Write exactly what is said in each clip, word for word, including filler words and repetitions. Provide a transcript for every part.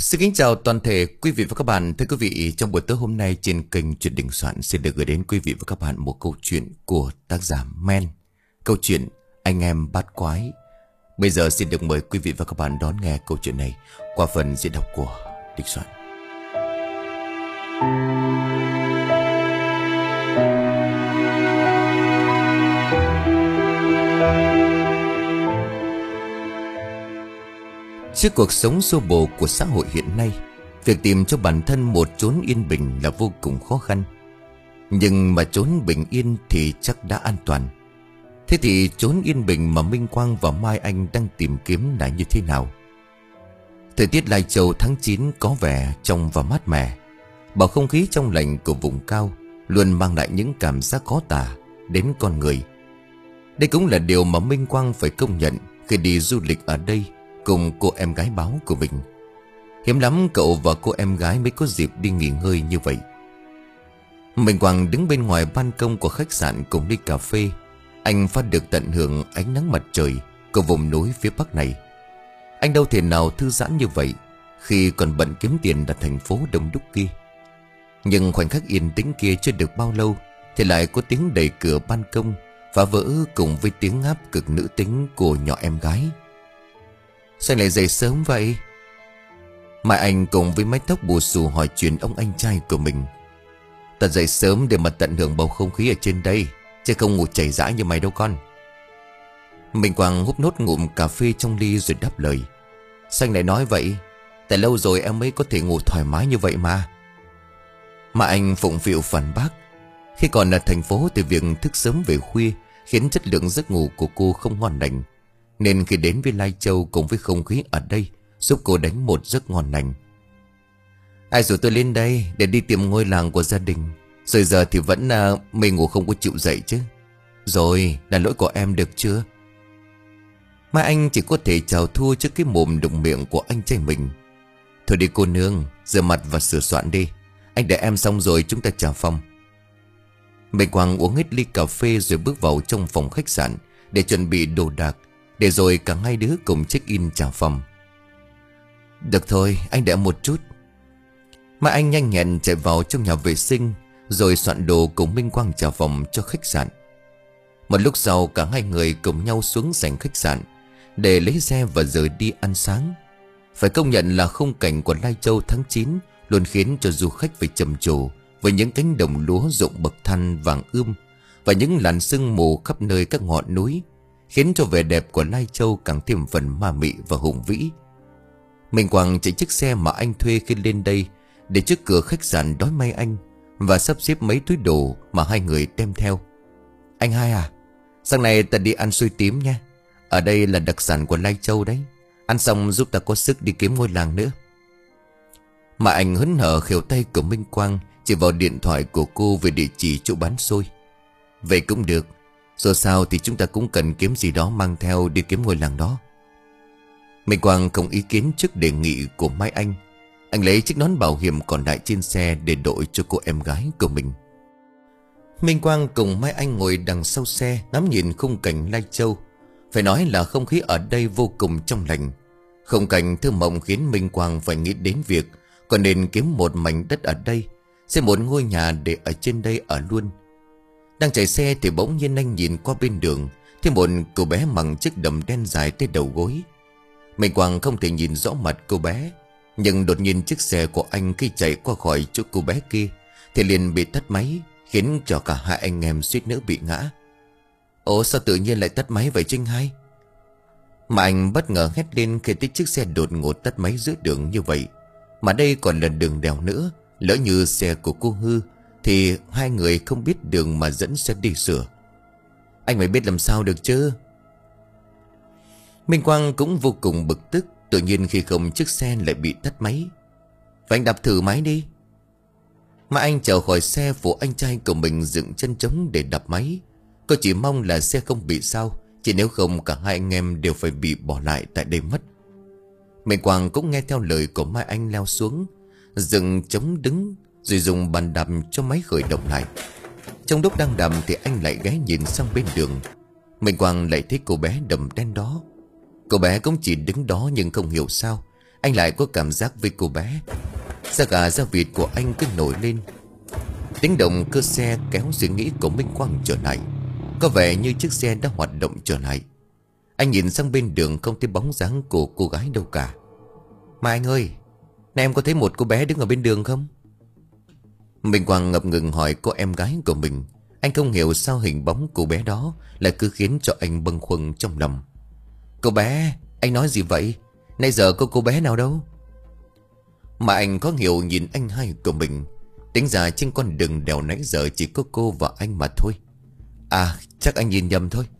Xin kính chào toàn thể quý vị và các bạn. Thưa quý vị, trong buổi tối hôm nay trên kênh Chuyện Đình Soạn xin được gửi đến quý vị và các bạn một câu chuyện của tác giả Men. Câu chuyện Anh Em Bát Quái. Bây giờ xin được mời quý vị và các bạn đón nghe câu chuyện này qua phần diễn đọc của Đình Soạn. Trước cuộc sống xô bồ của xã hội hiện nay, việc tìm cho bản thân một chốn yên bình là vô cùng khó khăn. Nhưng mà chốn bình yên thì chắc đã an toàn. Thế thì chốn yên bình mà Minh Quang và Mai Anh đang tìm kiếm là như thế nào? Thời tiết Lai Châu tháng chín có vẻ trong và mát mẻ. Bầu không khí trong lành của vùng cao luôn mang lại những cảm giác khó tả đến con người. Đây cũng là điều mà Minh Quang phải công nhận khi đi du lịch ở đây cùng cô em gái báo của mình. Hiếm lắm cậu và cô em gái mới có dịp đi nghỉ ngơi như vậy. Minh Quang đứng bên ngoài ban công của khách sạn cùng ly cà phê. Anh phát được tận hưởng ánh nắng mặt trời của vùng núi phía bắc này. Anh đâu thể nào thư giãn như vậy khi còn bận kiếm tiền đặt thành phố đông đúc kia. Nhưng khoảnh khắc yên tĩnh kia chưa được bao lâu thì lại có tiếng đẩy cửa ban công phá vỡ cùng với tiếng ngáp cực nữ tính của nhỏ em gái. Sao lại dậy sớm vậy? Mai Anh cùng với mái tóc bù xù hỏi chuyện ông anh trai của mình. Ta dậy sớm để mà tận hưởng bầu không khí ở trên đây, chứ không ngủ chảy rãi như mày đâu con. Minh Quang húp nốt ngụm cà phê trong ly rồi đáp lời. Sao anh lại nói vậy? Tại lâu rồi em mới có thể ngủ thoải mái như vậy mà. Mà anh phụng phịu phản bác. Khi còn ở thành phố thì việc thức sớm về khuya khiến chất lượng giấc ngủ của cô không ngon lành. Nên khi đến với Lai Châu cùng với không khí ở đây giúp cô đánh một giấc ngon lành. Ai rủ tôi lên đây để đi tìm ngôi làng của gia đình, rồi giờ thì vẫn uh, mê ngủ không có chịu dậy chứ. Rồi là lỗi của em được chưa? Mai Anh chỉ có thể chào thua trước cái mồm đụng miệng của anh trai mình. Thôi đi cô nương, rửa mặt và sửa soạn đi. Anh để em xong rồi chúng ta trả phòng. Minh Quang uống hết ly cà phê rồi bước vào trong phòng khách sạn để chuẩn bị đồ đạc, để rồi cả hai đứa cùng check in trả phòng. Được thôi, anh đợi một chút. Mà anh nhanh nhẹn chạy vào trong nhà vệ sinh rồi soạn đồ cùng Minh Quang trả phòng cho khách sạn. Một lúc sau cả hai người cùng nhau xuống sảnh khách sạn để lấy xe và rời đi ăn sáng. Phải công nhận là khung cảnh của Lai Châu tháng chín luôn khiến cho du khách phải trầm trồ với những cánh đồng lúa rụng bậc thang vàng ươm và những làn sương mù khắp nơi các ngọn núi, khiến cho vẻ đẹp của Lai Châu càng thêm phần ma mị và hùng vĩ. Minh Quang chạy chiếc xe mà anh thuê khi lên đây để trước cửa khách sạn đón Mai Anh và sắp xếp mấy túi đồ mà hai người đem theo. Anh hai à, sáng nay ta đi ăn xôi tím nha. Ở đây là đặc sản của Lai Châu đấy. Ăn xong giúp ta có sức đi kiếm ngôi làng nữa. Mà anh hớn hở khều tay của Minh Quang chỉ vào điện thoại của cô về địa chỉ chỗ bán xôi. Vậy cũng được. Dù sao thì chúng ta cũng cần kiếm gì đó mang theo đi kiếm ngôi làng đó. Minh Quang không ý kiến trước đề nghị của Mai Anh. Anh lấy chiếc nón bảo hiểm còn lại trên xe để đội cho cô em gái của mình. Minh Quang cùng Mai Anh ngồi đằng sau xe ngắm nhìn khung cảnh Lai Châu. Phải nói là không khí ở đây vô cùng trong lành. Khung cảnh thơ mộng khiến Minh Quang phải nghĩ đến việc còn nên kiếm một mảnh đất ở đây, xây một ngôi nhà để ở trên đây ở luôn. Đang chạy xe thì bỗng nhiên anh nhìn qua bên đường thấy một cô bé mặc chiếc đầm đen dài tới đầu gối. Minh Quang không thể nhìn rõ mặt cô bé, nhưng đột nhiên chiếc xe của anh khi chạy qua khỏi chỗ cô bé kia thì liền bị tắt máy, khiến cho cả hai anh em suýt nữa bị ngã. Ủa sao tự nhiên lại tắt máy vậy Trinh hai? Mà anh bất ngờ hét lên khi thấy chiếc xe đột ngột tắt máy giữa đường như vậy. Mà đây còn là đường đèo nữa, lỡ như xe của cô hư thì hai người không biết đường mà dẫn xe đi sửa. Anh phải biết làm sao được chứ. Minh Quang cũng vô cùng bực tức. Tự nhiên khi không chiếc xe lại bị tắt máy. Và anh đạp thử máy đi. Mà anh trở khỏi xe phụ anh trai của mình dựng chân trống để đạp máy. Cô chỉ mong là xe không bị sao, chỉ nếu không cả hai anh em đều phải bị bỏ lại tại đây mất. Minh Quang cũng nghe theo lời của Mai Anh leo xuống, dựng trống đứng rồi dùng bàn đạp cho máy khởi động lại. Trong lúc đang đạp thì anh lại ghé nhìn sang bên đường. Minh Quang lại thấy cô bé đầm đen đó. Cô bé cũng chỉ đứng đó nhưng không hiểu sao Anh lại có cảm giác với cô bé. Da gà da vịt của anh cứ nổi lên. Tiếng động cơ xe kéo suy nghĩ của Minh Quang trở lại. Có vẻ như chiếc xe đã hoạt động trở lại. Anh nhìn sang bên đường không thấy bóng dáng của cô gái đâu cả. Mà anh ơi, này em có thấy một cô bé đứng ở bên đường không? Minh Quang ngập ngừng hỏi cô em gái của mình. Anh không hiểu sao hình bóng cô bé đó lại cứ khiến cho anh bâng khuâng trong lòng. Cô bé, anh nói gì vậy? Nãy giờ có cô bé nào đâu? Mà anh có hiểu nhìn anh hai của mình. Tính ra trên con đường đèo nãy giờ chỉ có cô và anh mà thôi. À, chắc anh nhìn nhầm thôi.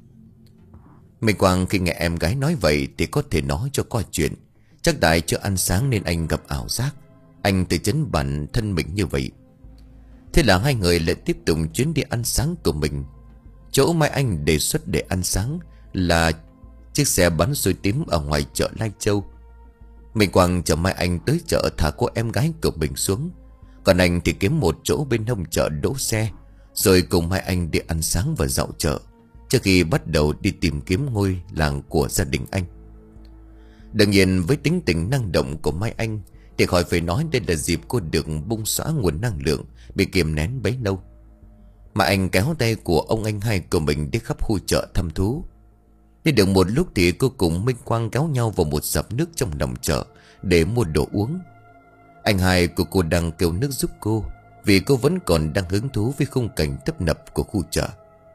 Minh Quang khi nghe em gái nói vậy thì có thể nói cho qua chuyện. Chắc đại chưa ăn sáng nên anh gặp ảo giác. Anh tự chấn bản thân mình như vậy. Thế là hai người lại tiếp tục chuyến đi ăn sáng của mình. Chỗ Mai Anh đề xuất để ăn sáng là chiếc xe bán xôi tím ở ngoài chợ Lai Châu. Minh Quang chở Mai Anh tới chợ thả cô em gái của mình xuống. Còn anh thì kiếm một chỗ bên hông chợ đỗ xe, rồi cùng Mai Anh đi ăn sáng và dạo chợ, trước khi bắt đầu đi tìm kiếm ngôi làng của gia đình anh. Đương nhiên với tính tình năng động của Mai Anh thì khỏi phải nói đây là dịp cô được bung xóa nguồn năng lượng bị kiềm nén bấy lâu. Mà anh kéo tay của ông anh hai của mình đi khắp khu chợ thăm thú. Đi được một lúc thì cô cùng Minh Quang kéo nhau vào một dập nước trong lòng chợ để mua đồ uống. Anh hai của cô đang kêu nước giúp cô vì cô vẫn còn đang hứng thú với khung cảnh tấp nập của khu chợ.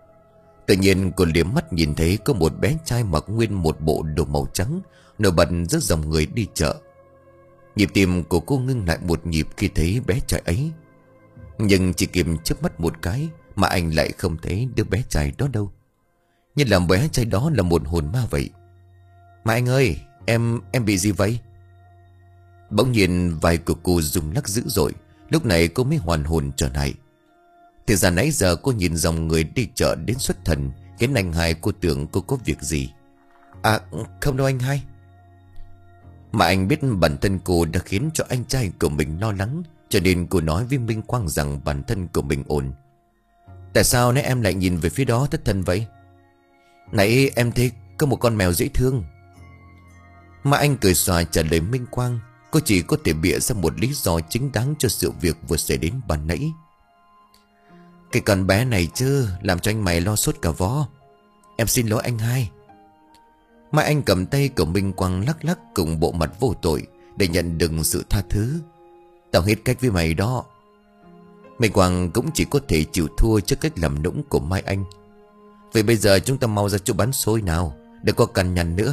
Tự nhiên cô liếc mắt nhìn thấy có một bé trai mặc nguyên một bộ đồ màu trắng nổi bật giữa dòng người đi chợ. Nhịp tim của cô ngưng lại một nhịp khi thấy bé trai ấy. Nhưng chỉ kịp chớp mắt một cái mà anh lại không thấy đứa bé trai đó đâu. Như là bé trai đó là một hồn ma vậy. Mà anh ơi, em em bị gì vậy? Bỗng nhiên vai của cô rung lắc dữ dội. Lúc này cô mới hoàn hồn trở lại. Thì ra nãy giờ cô nhìn dòng người đi chợ đến xuất thần, khiến anh hai cô tưởng cô có việc gì. À không đâu anh hai. Mà anh biết bản thân cô đã khiến cho anh trai của mình lo lắng, cho nên cô nói với Minh Quang rằng bản thân của mình ổn. Tại sao nãy em lại nhìn về phía đó thất thần vậy? Nãy em thấy có một con mèo dễ thương. Mà anh cười xòa trả lời Minh Quang. Cô chỉ có thể bịa ra một lý do chính đáng cho sự việc vừa xảy đến ban nãy. Cái con bé này chứ, làm cho anh mày lo sốt cả vó. Em xin lỗi anh hai. Mà anh cầm tay của Minh Quang lắc lắc cùng bộ mặt vô tội để nhận được sự tha thứ. Tao hết cách với mày đó. Minh Quang cũng chỉ có thể chịu thua trước cách làm nũng của Mai Anh. Vậy bây giờ chúng ta mau ra chỗ bán xôi nào, đừng có cằn nhằn nữa.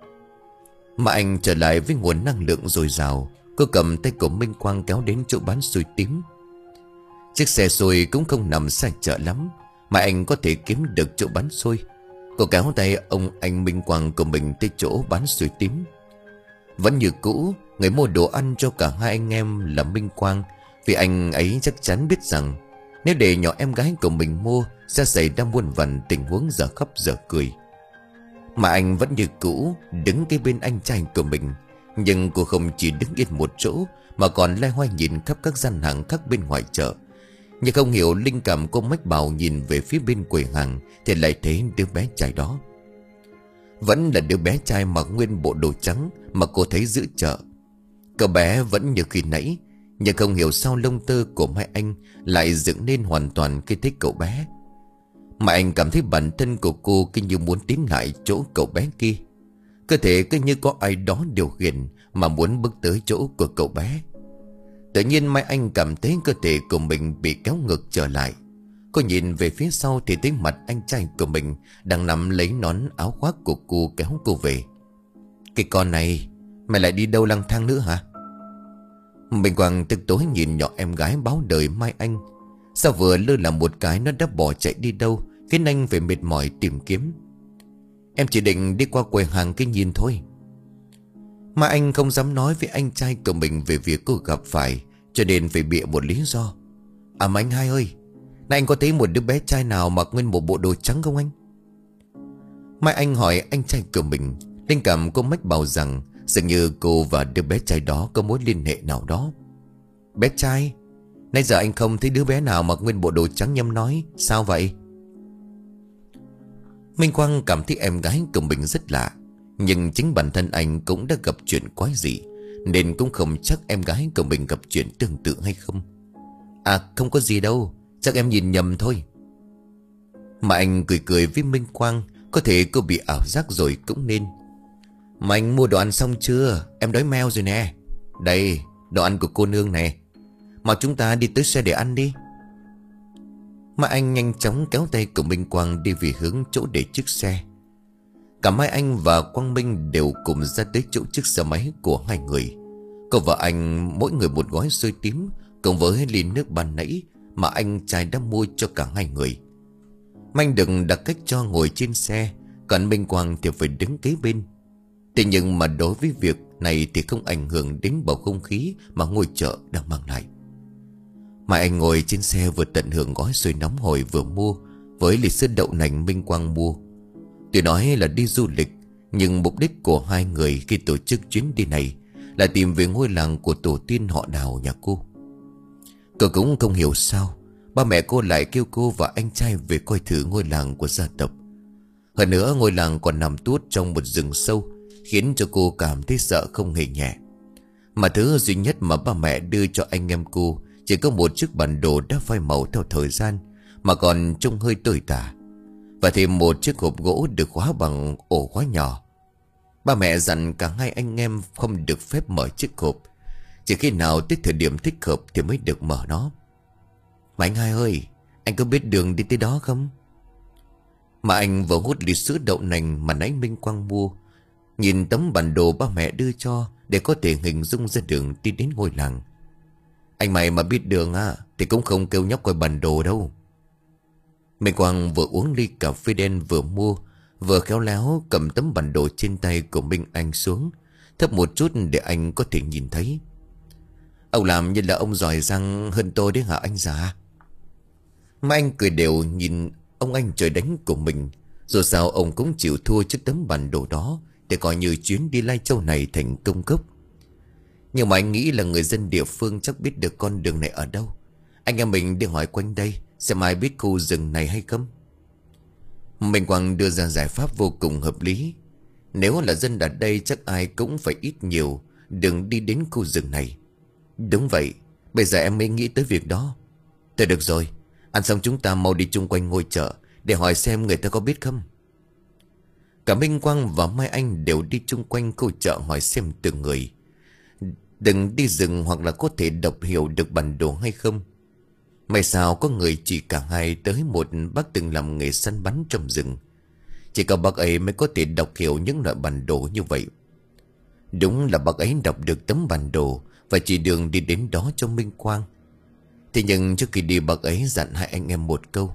Mà anh trở lại với nguồn năng lượng dồi dào. Cô cầm tay của Minh Quang kéo đến chỗ bán xôi tím. Chiếc xe xôi cũng không nằm xa chợ lắm, mà anh có thể kiếm được chỗ bán xôi. Cô kéo tay ông anh Minh Quang của mình tới chỗ bán xôi tím. Vẫn như cũ, người mua đồ ăn cho cả hai anh em là Minh Quang, vì anh ấy chắc chắn biết rằng nếu để nhỏ em gái của mình mua sẽ xảy ra muôn vàn tình huống dở khóc dở cười. Mà anh vẫn như cũ đứng kế bên anh trai của mình. Nhưng cô không chỉ đứng yên một chỗ mà còn loay hoay nhìn khắp các gian hàng khác bên ngoài chợ. Nhưng không hiểu linh cảm cô mách bảo nhìn về phía bên quầy hàng thì lại thấy đứa bé trai đó. Vẫn là đứa bé trai mặc nguyên bộ đồ trắng mà cô thấy giữa chợ. Cậu bé vẫn như khi nãy, nhưng không hiểu sao lông tơ của Mai Anh lại dựng nên hoàn toàn khi thấy cậu bé. Mà anh cảm thấy bản thân của cô cứ như muốn tiến lại chỗ cậu bé kia. Cơ thể cứ như có ai đó điều khiển mà muốn bước tới chỗ của cậu bé. Tự nhiên Mai Anh cảm thấy cơ thể của mình bị kéo ngược trở lại. Cô nhìn về phía sau thì thấy mặt anh trai của mình đang nắm lấy nón áo khoác của cô kéo cô về. Cái con này, mày lại đi đâu lang thang nữa hả? Minh Quang tức tối nhìn nhỏ em gái báo đời Mai Anh. Sao vừa lơ là một cái nó đã bỏ chạy đi đâu, khiến anh phải mệt mỏi tìm kiếm. Em chỉ định đi qua quầy hàng cái nhìn thôi. Mà anh không dám nói với anh trai của mình về việc cô gặp phải, cho nên phải bịa một lý do. À mà anh hai ơi, này anh có thấy một đứa bé trai nào mặc nguyên một bộ đồ trắng không anh? Mai Anh hỏi anh trai của mình. Linh cảm cô mách bảo rằng dường như cô và đứa bé trai đó có mối liên hệ nào đó. Bé trai? Nãy giờ anh không thấy đứa bé nào mặc nguyên bộ đồ trắng nhâm nói. Sao vậy? Minh Quang cảm thấy em gái của mình rất lạ. Nhưng chính bản thân anh cũng đã gặp chuyện quái dị, nên cũng không chắc em gái của mình gặp chuyện tương tự hay không. À không có gì đâu, chắc em nhìn nhầm thôi. Mà anh cười cười với Minh Quang. Có thể cô bị ảo giác rồi cũng nên. Mà anh mua đồ ăn xong chưa? Em đói meo rồi nè. Đây, đồ ăn của cô nương này. Mà chúng ta đi tới xe để ăn đi. Mà anh nhanh chóng kéo tay của Minh Quang đi về hướng chỗ để chiếc xe. Cả Mai Anh và Quang Minh đều cùng ra tới chỗ chiếc xe máy của hai người. Cô và anh mỗi người một gói xôi tím cùng với ly nước ban nãy mà anh trai đã mua cho cả hai người. Anh đừng đặt cách cho ngồi trên xe, còn Minh Quang thì phải đứng kế bên. Thế nhưng mà đối với việc này thì không ảnh hưởng đến bầu không khí mà ngôi chợ đang mang lại. Mà anh ngồi trên xe vừa tận hưởng gói xôi nóng hổi vừa mua với ly sữa đậu nành Minh Quang mua. Tuy nói là đi du lịch, nhưng mục đích của hai người khi tổ chức chuyến đi này là tìm về ngôi làng của tổ tiên họ Đào nhà cô. Cô cũng không hiểu sao ba mẹ cô lại kêu cô và anh trai về coi thử ngôi làng của gia tộc. Hơn nữa ngôi làng còn nằm tuốt trong một rừng sâu, khiến cho cô cảm thấy sợ không hề nhẹ. Mà thứ duy nhất mà ba mẹ đưa cho anh em cô chỉ có một chiếc bản đồ đã phai màu theo thời gian mà còn trông hơi tồi tả, và thêm một chiếc hộp gỗ được khóa bằng ổ khóa nhỏ. Ba mẹ dặn cả hai anh em không được phép mở chiếc hộp, chỉ khi nào tới thời điểm thích hợp thì mới được mở nó. Mà anh hai ơi, anh có biết đường đi tới đó không? Mà anh vừa hút ly sữa đậu nành mà nãy Minh Quang mua, nhìn tấm bản đồ ba mẹ đưa cho để có thể hình dung ra đường đi đến ngôi làng. Anh mày mà biết đường à thì cũng không kêu nhóc coi bản đồ đâu. Minh Quang vừa uống ly cà phê đen vừa mua, vừa khéo léo cầm tấm bản đồ trên tay của Minh Anh xuống, thấp một chút để anh có thể nhìn thấy. Ông làm như là ông giỏi giang hơn tôi đấy hả anh già? Mà anh cười đều nhìn ông anh trời đánh của mình. Dù sao ông cũng chịu thua trước tấm bản đồ đó, để coi như chuyến đi Lai Châu này thành công cốc. Nhưng mà anh nghĩ là người dân địa phương chắc biết được con đường này ở đâu. Anh em mình đi hỏi quanh đây xem ai biết khu rừng này hay không. Minh Quang đưa ra giải pháp vô cùng hợp lý. Nếu là dân ở đây chắc ai cũng phải ít nhiều đừng đi đến khu rừng này. Đúng vậy, bây giờ em mới nghĩ tới việc đó. Thôi được rồi, ăn xong chúng ta mau đi chung quanh ngôi chợ để hỏi xem người ta có biết không. Cả Minh Quang và Mai Anh đều đi chung quanh khu chợ hỏi xem từng người đừng đi rừng hoặc là có thể đọc hiểu được bản đồ hay không. May sao có người chỉ cả hai tới một bác từng làm nghề săn bắn trong rừng. Chỉ có bác ấy mới có thể đọc hiểu những loại bản đồ như vậy. Đúng là bác ấy đọc được tấm bản đồ và chỉ đường đi đến đó cho Minh Quang. Thế nhưng trước khi đi bác ấy dặn hai anh em một câu.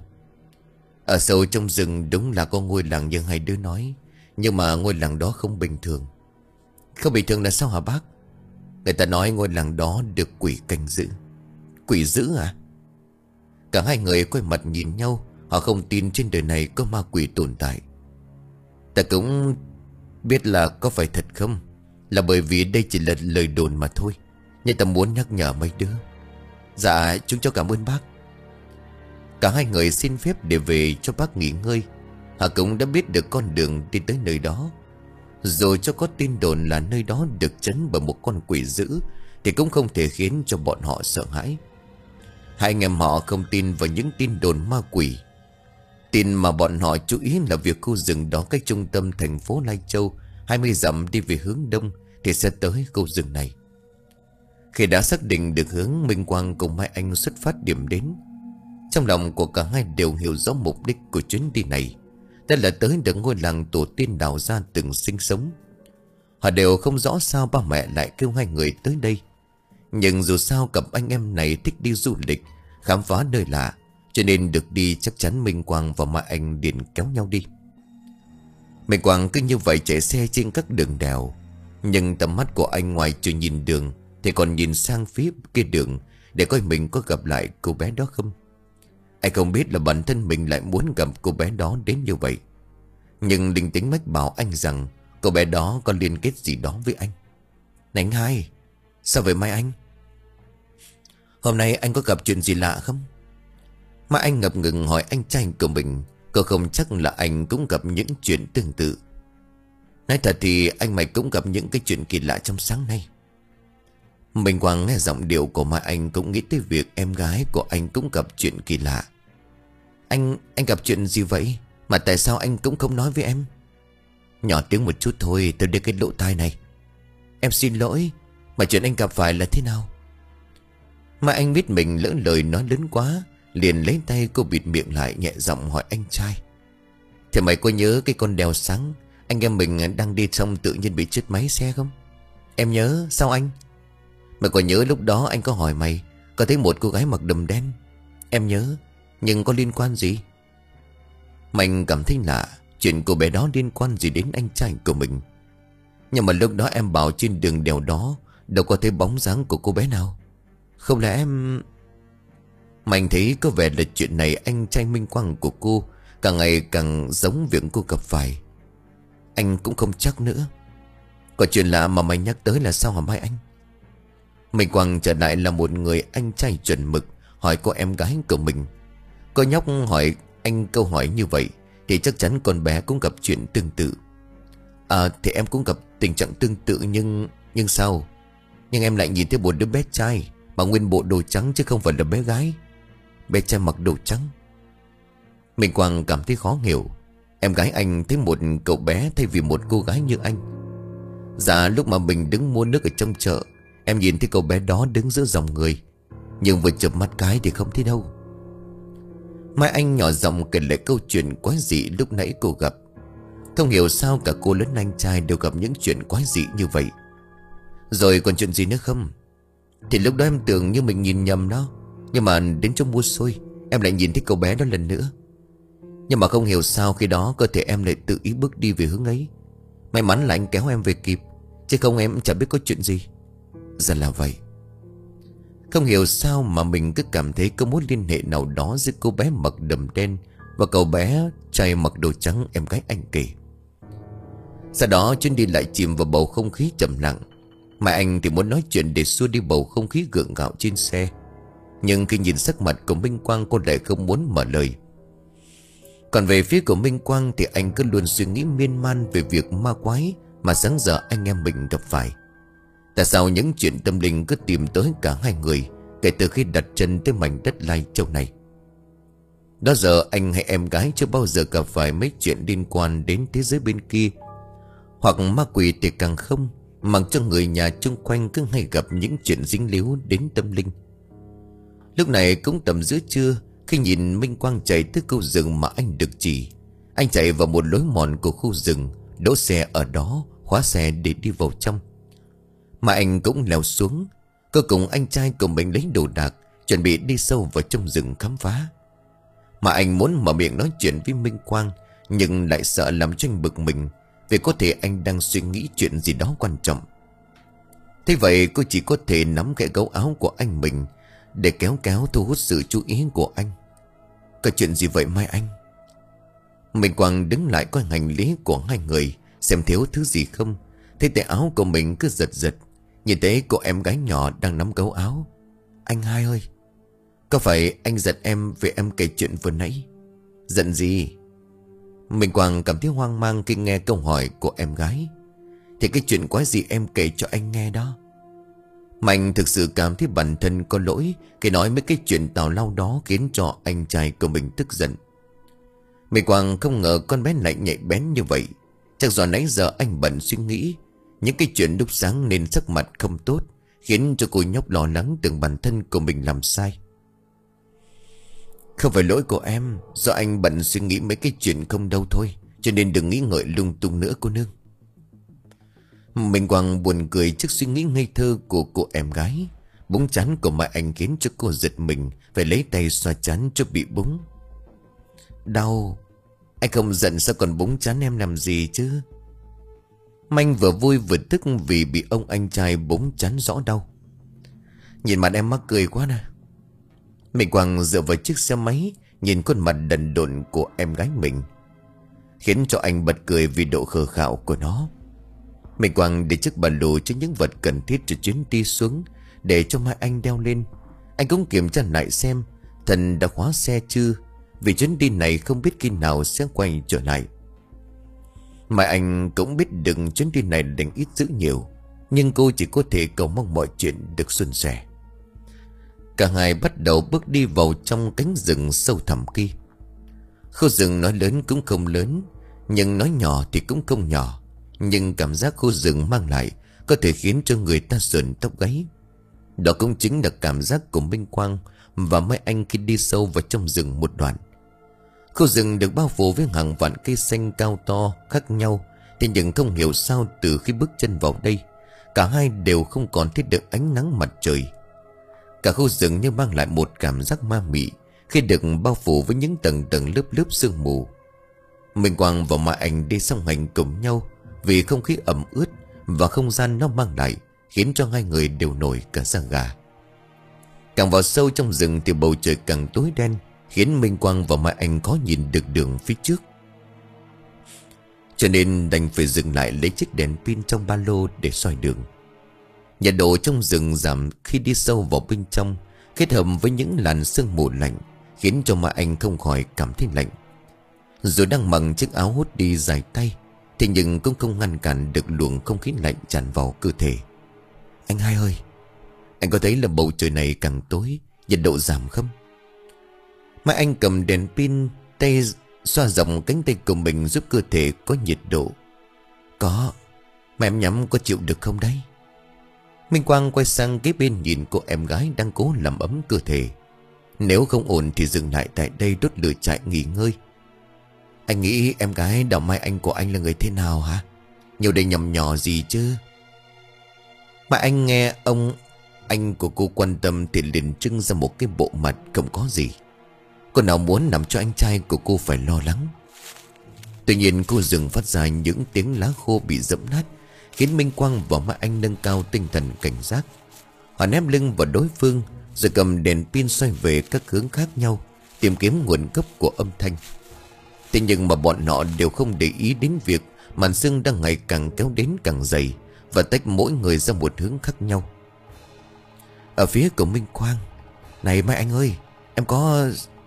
Ở sâu trong rừng đúng là có ngôi làng như hai đứa nói, nhưng mà ngôi làng đó không bình thường. Không bình thường là sao hả bác? Người ta nói ngôi làng đó được quỷ canh giữ. Quỷ giữ à? Cả hai người quay mặt nhìn nhau. Họ không tin trên đời này có ma quỷ tồn tại. Ta cũng biết là có phải thật không, là bởi vì đây chỉ là lời đồn mà thôi. Nhưng ta muốn nhắc nhở mấy đứa. Dạ chúng cháu cảm ơn bác. Cả hai người xin phép để về cho bác nghỉ ngơi. Họ cũng đã biết được con đường đi tới nơi đó. Dù cho có tin đồn là nơi đó được trấn bởi một con quỷ dữ thì cũng không thể khiến cho bọn họ sợ hãi. Hai anh em họ không tin vào những tin đồn ma quỷ. Tin mà bọn họ chú ý là việc khu rừng đó cách trung tâm thành phố Lai Châu hai mươi dặm đi về hướng đông thì sẽ tới khu rừng này. Khi đã xác định được hướng, Minh Quang cùng Mai Anh xuất phát điểm đến. Trong lòng của cả hai đều hiểu rõ mục đích của chuyến đi này, đó là tới được ngôi làng tổ tiên Đào gia từng sinh sống. Họ đều không rõ sao ba mẹ lại kêu hai người tới đây. Nhưng dù sao cặp anh em này thích đi du lịch, khám phá nơi lạ, cho nên được đi chắc chắn Minh Quang và Mai Anh liền kéo nhau đi. Minh Quang cứ như vậy chạy xe trên các đường đèo. Nhưng tầm mắt của anh ngoài trừ nhìn đường thì còn nhìn sang phía kia đường để coi mình có gặp lại cô bé đó không. Anh không biết là bản thân mình lại muốn gặp cô bé đó đến như vậy. Nhưng linh tính mách bảo anh rằng cô bé đó có liên kết gì đó với anh. Này anh hai, sao vậy Mai Anh? Hôm nay anh có gặp chuyện gì lạ không? Mai Anh ngập ngừng hỏi anh trai của mình. Cô không chắc là anh cũng gặp những chuyện tương tự. Nói thật thì anh mày cũng gặp những cái chuyện kỳ lạ trong sáng nay. Minh Quang nghe giọng điệu của Mai Anh cũng nghĩ tới việc em gái của anh cũng gặp chuyện kỳ lạ. Anh, anh gặp chuyện gì vậy? Mà tại sao anh cũng không nói với em? Nhỏ tiếng một chút thôi, tôi đưa cái lỗ tai này. Em xin lỗi, mà chuyện anh gặp phải là thế nào? Mai Anh biết mình lỡ lời nói lớn quá, liền lấy tay cô bịt miệng lại, nhẹ giọng hỏi anh trai. Thì mày có nhớ cái con đèo sáng anh em mình đang đi xong tự nhiên bị chết máy xe không? Em nhớ. Sao anh? Mày có nhớ lúc đó anh có hỏi mày có thấy một cô gái mặc đầm đen? Em nhớ. Nhưng có liên quan gì? Mình cảm thấy lạ, chuyện cô bé đó liên quan gì đến anh trai của mình? Nhưng mà lúc đó em bảo trên đường đèo đó đâu có thấy bóng dáng của cô bé nào. Không lẽ em... Mình thấy có vẻ là chuyện này anh trai Minh Quang của cô càng ngày càng giống việc cô gặp phải. Anh cũng không chắc nữa. Còn chuyện lạ mà mày nhắc tới là sao hả Mai Anh? Minh Quang trở lại là một người anh trai chuẩn mực, hỏi cô em gái của mình. Cô nhóc hỏi anh câu hỏi như vậy thì chắc chắn con bé cũng gặp chuyện tương tự. À thì em cũng gặp tình trạng tương tự nhưng... Nhưng sao? Nhưng em lại nhìn thấy một đứa bé trai mà nguyên bộ đồ trắng chứ không phải là bé gái. Bé trai mặc đồ trắng. Minh Quang cảm thấy khó hiểu. Em gái anh thấy một cậu bé thay vì một cô gái như anh. Dạ lúc mà mình đứng mua nước ở trong chợ, em nhìn thấy cậu bé đó đứng giữa dòng người, nhưng vừa chợp mắt cái thì không thấy đâu. Mai Anh nhỏ giọng kể lại câu chuyện quái dị lúc nãy cô gặp. Không hiểu sao cả cô lẫn anh trai đều gặp những chuyện quái dị như vậy. Rồi còn chuyện gì nữa không? Thì lúc đó em tưởng như mình nhìn nhầm đó, nhưng mà đến chỗ mua xôi em lại nhìn thấy cậu bé đó lần nữa. Nhưng mà không hiểu sao khi đó cơ thể em lại tự ý bước đi về hướng ấy. May mắn là anh kéo em về kịp, chứ không em chẳng biết có chuyện gì. Ra là vậy. Không hiểu sao mà mình cứ cảm thấy có mối liên hệ nào đó giữa cô bé mặc đầm đen và cậu bé trai mặc đồ trắng em gái anh kể. Sau đó chuyến đi lại chìm vào bầu không khí trầm lặng. Mà anh thì muốn nói chuyện để xua đi bầu không khí gượng gạo trên xe, nhưng khi nhìn sắc mặt của Minh Quang cô lại không muốn mở lời. Còn về phía của Minh Quang thì anh cứ luôn suy nghĩ miên man về việc ma quái mà sáng giờ anh em mình gặp phải. Tại sao những chuyện tâm linh cứ tìm tới cả hai người kể từ khi đặt chân tới mảnh đất Lai Châu này? Đó giờ anh hay em gái chưa bao giờ gặp phải mấy chuyện liên quan đến thế giới bên kia, hoặc ma quỷ thì càng không, mặc cho người nhà chung quanh cứ hay gặp những chuyện dính líu đến tâm linh. Lúc này cũng tầm giữa trưa, khi nhìn Minh Quang chạy tới khu rừng mà anh được chỉ. Anh chạy vào một lối mòn của khu rừng, đỗ xe ở đó, khóa xe để đi vào trong. Mà anh cũng leo xuống. Cuối cùng anh trai của mình lấy đồ đạc, chuẩn bị đi sâu vào trong rừng khám phá. Mà anh muốn mở miệng nói chuyện với Minh Quang, nhưng lại sợ làm cho anh bực mình, vì có thể anh đang suy nghĩ chuyện gì đó quan trọng. Thế vậy cô chỉ có thể nắm cái gấu áo của anh mình để kéo kéo thu hút sự chú ý của anh. Có chuyện gì vậy Mai Anh? Minh Quang đứng lại coi hành lý của hai người, xem thiếu thứ gì không. Thấy tay áo của mình cứ giật giật, nhìn thấy cô em gái nhỏ đang nắm gấu áo. Anh hai ơi, có phải anh giận em vì em kể chuyện vừa nãy? Giận gì? Minh Quang cảm thấy hoang mang khi nghe câu hỏi của em gái. Thì cái chuyện quái gì em kể cho anh nghe đó. Mạnh thực sự cảm thấy bản thân có lỗi khi nói mấy cái chuyện tào lao đó, khiến cho anh trai của mình tức giận. Minh Quang không ngờ con bé lại nhạy bén như vậy. Chắc do nãy giờ anh bận suy nghĩ những cái chuyện lúc sáng nên sắc mặt không tốt, khiến cho cô nhóc lo lắng tưởng bản thân của mình làm sai. Không phải lỗi của em, do anh bận suy nghĩ mấy cái chuyện không đâu thôi, cho nên đừng nghĩ ngợi lung tung nữa cô nương. Minh Quang buồn cười trước suy nghĩ ngây thơ của cô em gái. Búng chán của Mai Anh khiến cho cô giật mình, phải lấy tay xoa chán cho bị búng. Đau. Anh không giận sao còn búng chán em làm gì chứ? Manh vừa vui vừa tức vì bị ông anh trai búng chán rõ đau. Nhìn mặt em mắc cười quá nè. Minh Quang dựa vào chiếc xe máy, nhìn khuôn mặt đần độn của em gái mình, khiến cho anh bật cười vì độ khờ khạo của nó. Minh Quang để chiếc ba lô cho những vật cần thiết cho chuyến đi xuống, để cho Mai Anh đeo lên. Anh cũng kiểm tra lại xem Thần đã khóa xe chưa, vì chuyến đi này không biết khi nào sẽ quay trở lại. Mai Anh cũng biết đừng chuyến đi này đành ít dữ nhiều, Nhưng cô chỉ có thể cầu mong mọi chuyện được suôn sẻ. Cả hai bắt đầu bước đi vào trong cánh rừng sâu thẳm kia. Khu rừng nói lớn cũng không lớn, nhưng nói nhỏ thì cũng không nhỏ. Nhưng cảm giác khu rừng mang lại có thể khiến cho người ta sườn tóc gáy. Đó cũng chính là cảm giác của Minh Quang và mấy anh khi đi sâu vào trong rừng một đoạn. Khu rừng được bao phủ với hàng vạn cây xanh cao to khác nhau. Thế nhưng không hiểu sao từ khi bước chân vào đây, cả hai đều không còn thấy được ánh nắng mặt trời. Cả khu rừng như mang lại một cảm giác ma mị khi được bao phủ với những tầng tầng lớp lớp sương mù. Minh Quang và Mai Anh đi song hành cùng nhau vì không khí ẩm ướt và không gian nó mang lại khiến cho hai người đều nổi cả da gà. Càng vào sâu trong rừng thì bầu trời càng tối đen, khiến Minh Quang và Mai Anh khó nhìn được đường phía trước. Cho nên đành phải dừng lại lấy chiếc đèn pin trong ba lô để soi đường. Nhiệt độ trong rừng giảm khi đi sâu vào bên trong, kết hợp với những làn sương mù lạnh, khiến cho Mai Anh không khỏi cảm thấy lạnh. Dù đang mặc chiếc áo hút đi dài tay, thì nhưng cũng không ngăn cản được luồng không khí lạnh tràn vào cơ thể. Anh hai ơi, anh có thấy là bầu trời này càng tối, nhiệt độ giảm không? Mai Anh cầm đèn pin, tay xoa dọc cánh tay của mình giúp cơ thể có nhiệt độ. Có, mà em nhắm có chịu được không đấy? Minh Quang quay sang kế bên nhìn cô em gái đang cố làm ấm cơ thể. Nếu không ổn thì dừng lại tại đây đốt lửa trại nghỉ ngơi. Anh nghĩ em gái Đào Mai Anh của anh là người thế nào hả? Nhiều đây nhầm nhỏ gì chứ? Mà anh nghe ông anh của cô quan tâm thì liền trưng ra một cái bộ mặt không có gì. Cô nào muốn làm cho anh trai của cô phải lo lắng. Tuy nhiên cô dừng phát ra những tiếng lá khô bị dẫm nát, khiến Minh Quang và Mai Anh nâng cao tinh thần cảnh giác. Họ nép lưng vào đối phương, rồi cầm đèn pin xoay về các hướng khác nhau, tìm kiếm nguồn gốc của âm thanh. Thế nhưng mà bọn họ đều không để ý đến việc màn sương đang ngày càng kéo đến càng dày và tách mỗi người ra một hướng khác nhau. Ở phía của Minh Quang, này Mai Anh ơi, em có...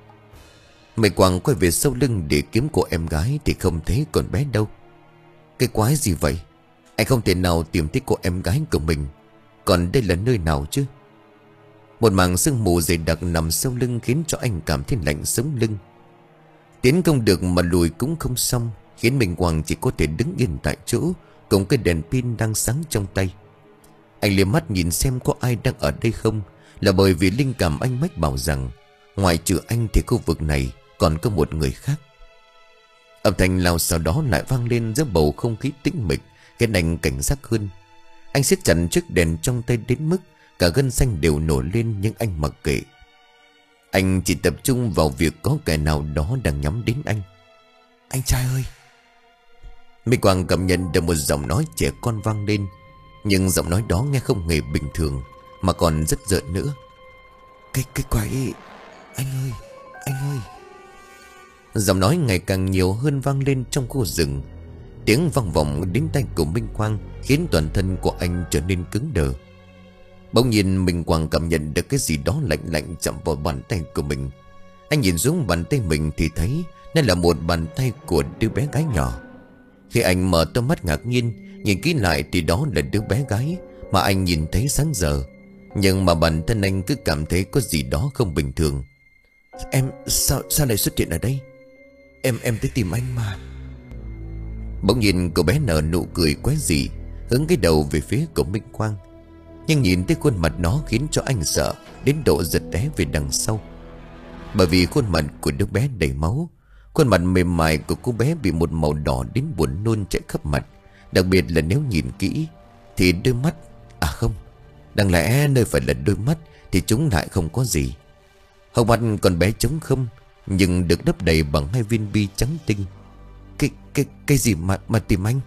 Minh Quang quay về sau lưng để kiếm cô em gái thì không thấy con bé đâu. Cái quái gì vậy? Anh không thể nào tìm thấy cô em gái của mình. Còn đây là nơi nào chứ? Một mảng sương mù dày đặc nằm sau lưng khiến cho anh cảm thấy lạnh sống lưng. Tiến không được mà lùi cũng không xong, khiến Minh Quang chỉ có thể đứng yên tại chỗ cùng cái đèn pin đang sáng trong tay. Anh liếc mắt nhìn xem có ai đang ở đây không, là bởi vì linh cảm anh mách bảo rằng ngoài trừ anh thì khu vực này còn có một người khác. Âm thanh lao sau đó lại vang lên giữa bầu không khí tĩnh mịch, khiến anh cảnh giác hơn. Anh siết chặt chiếc đèn trong tay đến mức cả gân xanh đều nổi lên, nhưng anh mặc kệ. Anh chỉ tập trung vào việc có kẻ nào đó đang nhắm đến anh. Anh trai ơi! Minh Quang cảm nhận được một giọng nói trẻ con vang lên, nhưng giọng nói đó nghe không hề bình thường, mà còn rất rợn nữa. Cái, cái quái... Anh ơi! Anh ơi! Giọng nói ngày càng nhiều hơn vang lên trong khu rừng. Tiếng vang vọng đến tai của Minh Quang khiến toàn thân của anh trở nên cứng đờ. Bỗng nhiên Minh Quang cảm nhận được cái gì đó lạnh lạnh chạm vào bàn tay của mình. Anh nhìn xuống bàn tay mình thì thấy nó là một bàn tay của đứa bé gái nhỏ. Khi anh mở to mắt ngạc nhiên nhìn kỹ lại thì đó là đứa bé gái mà anh nhìn thấy sáng giờ. Nhưng mà bản thân anh cứ cảm thấy có gì đó không bình thường. Em sao sao lại xuất hiện ở đây? Em em tới tìm anh mà. Bỗng nhiên cô bé nở nụ cười quái dị, hướng cái đầu về phía của Minh Quang. Nhưng nhìn thấy khuôn mặt nó khiến cho anh sợ đến độ giật té về đằng sau. Bởi vì khuôn mặt của đứa bé đầy máu. Khuôn mặt mềm mại của cô bé bị một màu đỏ đến buồn nôn chạy khắp mặt. Đặc biệt là nếu nhìn kỹ thì đôi mắt... À không, đáng lẽ nơi phải là đôi mắt thì chúng lại không có gì. Hốc mắt con bé trống không, nhưng được đắp đầy bằng hai viên bi trắng tinh. Cái cái cái gì mà mà tìm anh?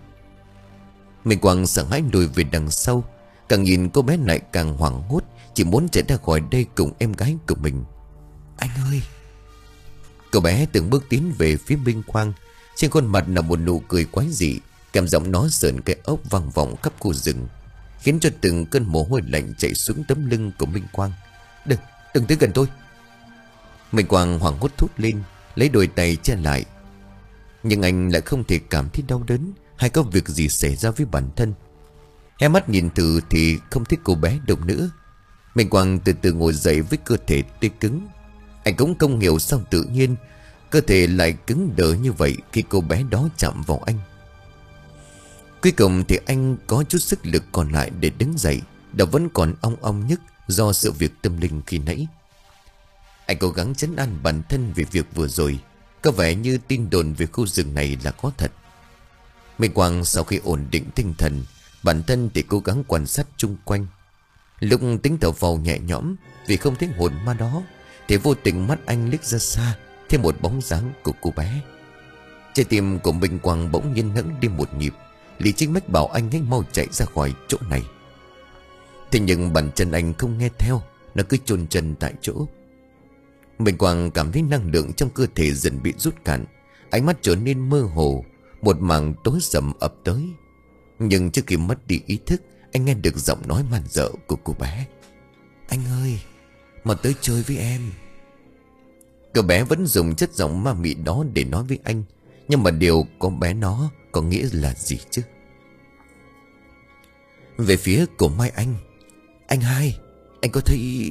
Minh Quang sợ hãi lùi về đằng sau. Càng nhìn cô bé lại càng hoảng hốt, chỉ muốn chạy ra khỏi đây cùng em gái của mình. Anh ơi! Cô bé từng bước tiến về phía Minh Quang. Trên khuôn mặt là một nụ cười quái dị, kèm giọng nói sờn cái ốc vang vọng khắp khu rừng, khiến cho từng cơn mồ hôi lạnh chạy xuống tấm lưng của Minh Quang. Đừng, đừng tới gần tôi! Minh Quang hoảng hốt thốt lên, lấy đôi tay che lại. Nhưng anh lại không thể cảm thấy đau đớn hay có việc gì xảy ra với bản thân. Hé mắt nhìn thử thì không thấy cô bé đâu nữa. Minh Quang từ từ ngồi dậy với cơ thể tê cứng. Anh cũng không hiểu sao tự nhiên cơ thể lại cứng đờ như vậy khi cô bé đó chạm vào anh. Cuối cùng thì anh có chút sức lực còn lại để đứng dậy. Đầu vẫn còn ong ong nhức do sự việc tâm linh khi nãy. Anh cố gắng trấn an bản thân về việc vừa rồi. Có vẻ như tin đồn về khu rừng này là có thật. Minh Quang sau khi ổn định tinh thần, bản thân thì cố gắng quan sát chung quanh. Lúc tính thở phào nhẹ nhõm vì không thấy hồn ma đó, thì vô tình mắt anh liếc ra xa, thêm một bóng dáng của cô bé. Trái tim của Minh Quang bỗng nhiên nẫng đi một nhịp. Lý trí mách bảo anh nhanh mau chạy ra khỏi chỗ này. Thế nhưng bàn chân anh không nghe theo, nó cứ chôn chân tại chỗ. Minh Quang cảm thấy năng lượng trong cơ thể dần bị rút cạn. Ánh mắt trở nên mơ hồ. Một mảng tối sầm ập tới. Nhưng trước khi mất đi ý thức, anh nghe được giọng nói man dợ của cô bé. Anh ơi, mà tới chơi với em. Cô bé vẫn dùng chất giọng ma mị đó để nói với anh. Nhưng mà điều con bé nó có nghĩa là gì chứ? Về phía của Mai Anh. Anh hai, anh có thấy...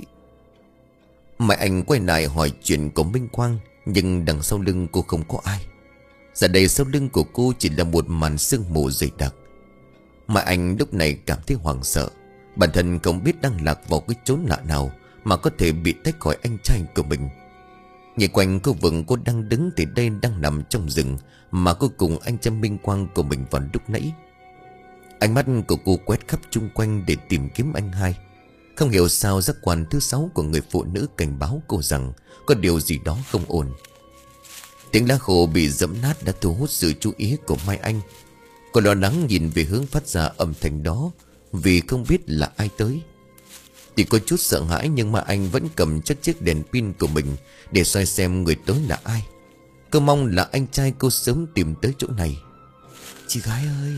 Mai Anh quay lại hỏi chuyện của Minh Quang. Nhưng đằng sau lưng cô không có ai. Giờ đây sau lưng của cô chỉ là một màn sương mù dày đặc. Mai Anh lúc này cảm thấy hoảng sợ. Bản thân không biết đang lạc vào cái chốn lạ nào mà có thể bị tách khỏi anh trai của mình. Nhìn quanh khu vực cô đang đứng thì đây đang nằm trong rừng mà cô cùng anh trai Minh Quang của mình vào lúc nãy. Ánh mắt của cô quét khắp chung quanh để tìm kiếm anh hai. Không hiểu sao giác quan thứ sáu của người phụ nữ cảnh báo cô rằng có điều gì đó không ổn. Tiếng lá khô bị dẫm nát đã thu hút sự chú ý của Mai Anh. Cô lo lắng nhìn về hướng phát ra âm thanh đó vì không biết là ai tới. Thì có chút sợ hãi nhưng mà anh vẫn cầm chất chiếc đèn pin của mình để soi xem người tới là ai. Cô mong là anh trai cô sớm tìm tới chỗ này. Chị gái ơi!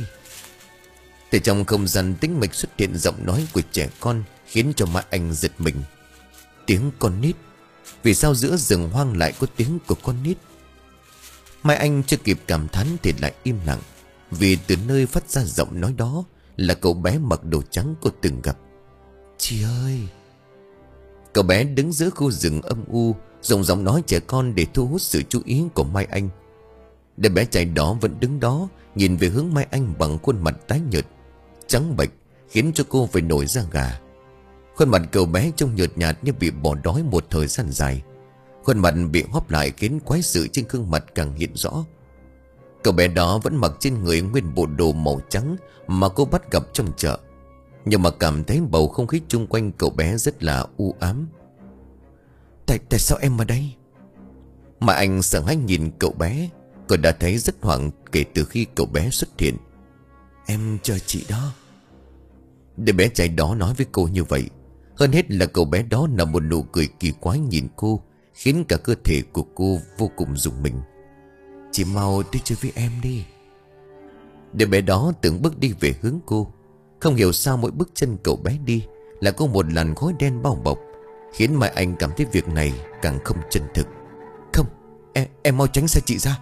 Từ trong không gian tĩnh mịch xuất hiện giọng nói của trẻ con khiến cho Mai Anh giật mình. Tiếng con nít. Vì sao giữa rừng hoang lại có tiếng của con nít? Mai Anh chưa kịp cảm thán thì lại im lặng. Vì từ nơi phát ra giọng nói đó là cậu bé mặc đồ trắng cô từng gặp. Chị ơi! Cậu bé đứng giữa khu rừng âm u, dùng giọng nói trẻ con để thu hút sự chú ý của Mai Anh. Đứa bé trai đó vẫn đứng đó, nhìn về hướng Mai Anh bằng khuôn mặt tái nhợt, trắng bệch, khiến cho cô phải nổi da gà. Khuôn mặt cậu bé trông nhợt nhạt như bị bỏ đói một thời gian dài. Khuôn mặt bị hóp lại khiến quái sự trên gương mặt càng hiện rõ. Cậu bé đó vẫn mặc trên người nguyên bộ đồ màu trắng mà cô bắt gặp trong chợ. Nhưng mà cảm thấy bầu không khí chung quanh cậu bé rất là u ám. Tại, tại sao em ở đây? Mà anh sợ hãi nhìn cậu bé. Cô đã thấy rất hoảng kể từ khi cậu bé xuất hiện. Em chờ chị đó. Đứa bé trai đó nói với cô như vậy. Hơn hết là cậu bé đó là một nụ cười kỳ quái nhìn cô, khiến cả cơ thể của cô vô cùng rùng mình. Chị mau đi chơi với em đi. Đứa bé đó từng bước đi về hướng cô. Không hiểu sao mỗi bước chân cậu bé đi là có một làn khói đen bao bọc, khiến Mai Anh cảm thấy việc này càng không chân thực. Không, em, em mau tránh xa chị ra.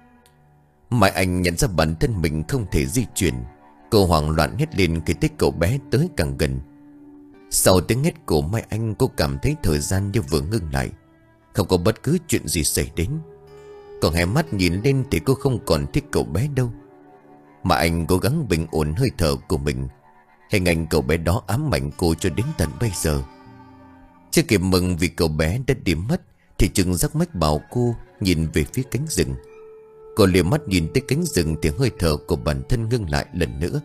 Mai Anh nhận ra bản thân mình không thể di chuyển. Cô hoảng loạn hét lên khi thấy cậu bé tới càng gần. Sau tiếng hét của Mai Anh, cô cảm thấy thời gian như vừa ngưng lại. Không có bất cứ chuyện gì xảy đến. Còn hé mắt nhìn lên thì cô không còn thích cậu bé đâu. Mà anh cố gắng bình ổn hơi thở của mình. Hình ảnh cậu bé đó ám ảnh cô cho đến tận bây giờ. Chưa kịp mừng vì cậu bé đã đi mất thì chừng giác mách bảo cô nhìn về phía cánh rừng. Cô liếc mắt nhìn tới cánh rừng thì hơi thở của bản thân ngưng lại lần nữa.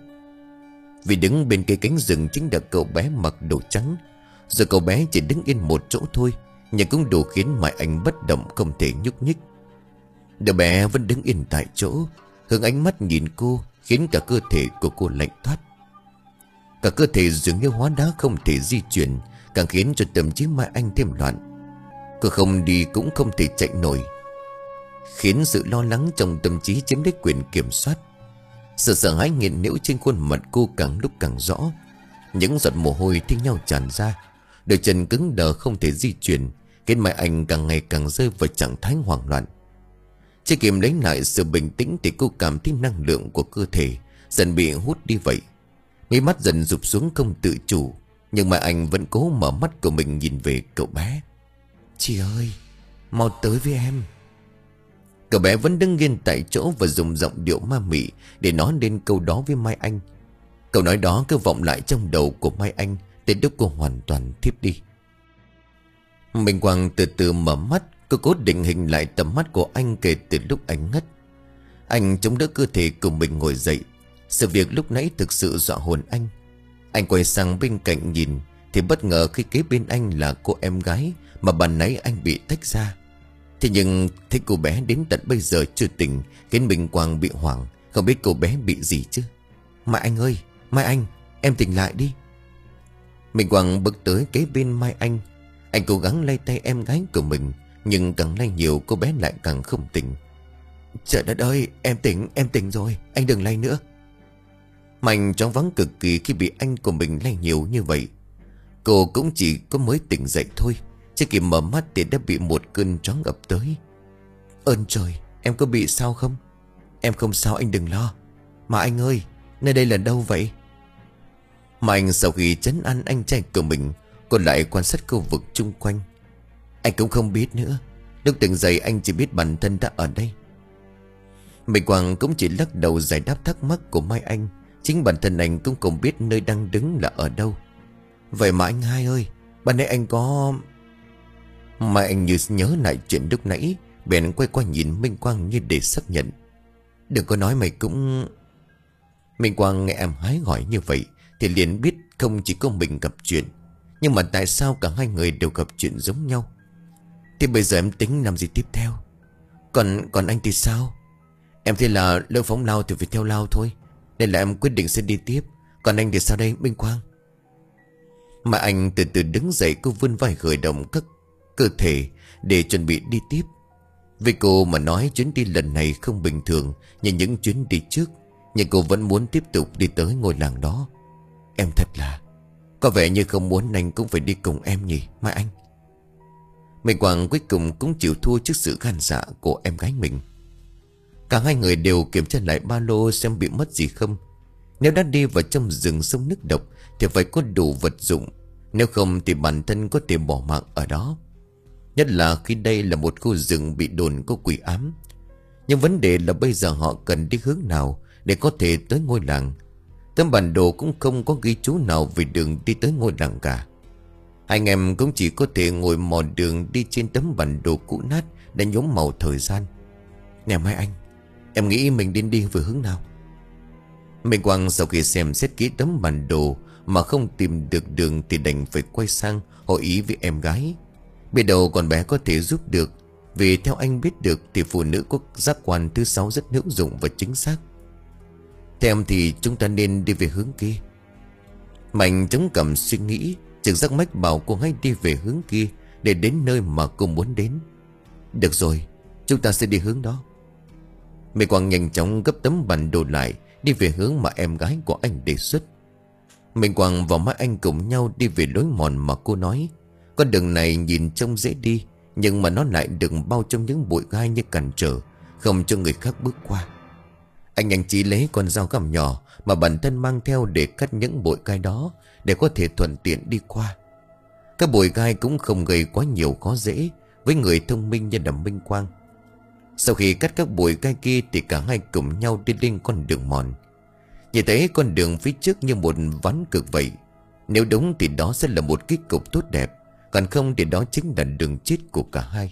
Vì đứng bên cây cánh rừng chính là cậu bé mặc đồ trắng. Giờ cậu bé chỉ đứng yên một chỗ thôi, nhưng cũng đủ khiến Mai Anh bất động không thể nhúc nhích. Đứa bé vẫn đứng yên tại chỗ, hướng ánh mắt nhìn cô, khiến cả cơ thể của cô lạnh toát. Cả cơ thể dường như hóa đá không thể di chuyển, càng khiến cho tâm trí Mai Anh thêm loạn. Cô không đi cũng không thể chạy nổi, khiến sự lo lắng trong tâm trí chiếm lấy quyền kiểm soát. Sự sợ hãi nghiền nhễu trên khuôn mặt cô càng lúc càng rõ. Những giọt mồ hôi thi nhau tràn ra, đôi chân cứng đờ không thể di chuyển, khiến Mai Anh càng ngày càng rơi vào trạng thái hoảng loạn. Chưa kịp lấy lại sự bình tĩnh thì cô cảm thấy năng lượng của cơ thể dần bị hút đi vậy. Mí mắt dần rụp xuống không tự chủ, nhưng mà anh vẫn cố mở mắt của mình nhìn về cậu bé. Chị ơi, mau tới với em. Cậu bé vẫn đứng yên tại chỗ và dùng giọng điệu ma mị để nói lên câu đó với Mai Anh. Câu nói đó cứ vọng lại trong đầu của Mai Anh đến lúc cô hoàn toàn thiếp đi. Minh Quang từ từ mở mắt. Cô cố định hình lại tầm mắt của anh kể từ lúc anh ngất. Anh chống đỡ cơ thể của mình ngồi dậy. Sự việc lúc nãy thực sự dọa hồn anh. Anh quay sang bên cạnh nhìn thì bất ngờ khi kế bên anh là cô em gái mà ban nãy anh bị tách ra. Thế nhưng thấy cô bé đến tận bây giờ chưa tỉnh, khiến Minh Quang bị hoảng. Không biết cô bé bị gì chứ. Mai Anh ơi, Mai Anh, em tỉnh lại đi. Minh Quang bước tới kế bên Mai Anh. Anh cố gắng lay tay em gái của mình, nhưng càng lay nhiều cô bé lại càng không tỉnh. Trời đất ơi, em tỉnh, em tỉnh rồi, anh đừng lay nữa. Mạnh choáng váng cực kỳ khi bị anh của mình lay nhiều như vậy. Cô cũng chỉ có mới tỉnh dậy thôi, chưa kịp mở mắt thì đã bị một cơn choáng ập tới. Ơn trời, em có bị sao không? Em không sao, anh đừng lo. Mà anh ơi, nơi đây là đâu vậy? Mạnh sau khi trấn an anh trai của mình, cô lại quan sát khu vực chung quanh. Anh cũng không biết nữa. Lúc tỉnh dậy anh chỉ biết bản thân đã ở đây. Minh Quang cũng chỉ lắc đầu giải đáp thắc mắc của Mai Anh. Chính bản thân anh cũng không biết nơi đang đứng là ở đâu. Vậy mà anh hai ơi, ban nãy anh có... Mai Anh như nhớ lại chuyện lúc nãy, bèn quay qua nhìn Minh Quang như để xác nhận. Đừng có nói mày cũng... Minh Quang nghe em hái hỏi như vậy thì liền biết không chỉ có mình gặp chuyện. Nhưng mà tại sao cả hai người đều gặp chuyện giống nhau? Thì bây giờ em tính làm gì tiếp theo? Còn còn anh thì sao? Em thấy là lỡ phóng lao thì phải theo lao thôi, nên là em quyết định sẽ đi tiếp. Còn anh thì sao đây Minh Quang? Mà anh từ từ đứng dậy, cô vươn vai khởi động các cơ thể để chuẩn bị đi tiếp. Với cô mà nói chuyến đi lần này không bình thường như những chuyến đi trước, nhưng cô vẫn muốn tiếp tục đi tới ngôi làng đó. Em thật là... Có vẻ như không muốn anh cũng phải đi cùng em nhỉ Mai Anh? Minh Quang cuối cùng cũng chịu thua trước sự gan dạ của em gái mình. Cả hai người đều kiểm tra lại ba lô xem bị mất gì không. Nếu đã đi vào trong rừng sông nước độc thì phải có đủ vật dụng, nếu không thì bản thân có thể bỏ mạng ở đó. Nhất là khi đây là một khu rừng bị đồn có quỷ ám. Nhưng vấn đề là bây giờ họ cần đi hướng nào để có thể tới ngôi làng. Tấm bản đồ cũng không có ghi chú nào về đường đi tới ngôi làng cả. Hai anh em cũng chỉ có thể ngồi mò đường đi trên tấm bản đồ cũ nát đã nhuốm màu thời gian. Nè Mai Anh, em nghĩ mình nên đi về hướng nào? Minh Quang sau khi xem xét kỹ tấm bản đồ mà không tìm được đường thì đành phải quay sang hội ý với em gái. Biết đâu con bé có thể giúp được, vì theo anh biết được thì phụ nữ có giác quan thứ sáu rất hữu dụng và chính xác. Theo em thì chúng ta nên đi về hướng kia. Mạnh chống cằm suy nghĩ, trực giác mách bảo cô hãy đi về hướng kia để đến nơi mà cô muốn đến. Được rồi, chúng ta sẽ đi hướng đó. Minh Quang nhanh chóng gấp tấm bản đồ lại, đi về hướng mà em gái của anh đề xuất. Minh Quang và Mai Anh cùng nhau đi về lối mòn mà cô nói. Con đường này nhìn trông dễ đi, nhưng mà nó lại được bao trong những bụi gai như cản trở, không cho người khác bước qua. Anh nhanh trí lấy con dao găm nhỏ mà bản thân mang theo để cắt những bụi gai đó, để có thể thuận tiện đi qua. Các bụi gai cũng không gây quá nhiều khó dễ với người thông minh như là Minh Quang. Sau khi cắt các bụi gai kia thì cả hai cùng nhau đi lên con đường mòn. Nhìn thấy con đường phía trước như một ván cược vậy. Nếu đúng thì đó sẽ là một kết cục tốt đẹp, còn không thì đó chính là đường chết của cả hai.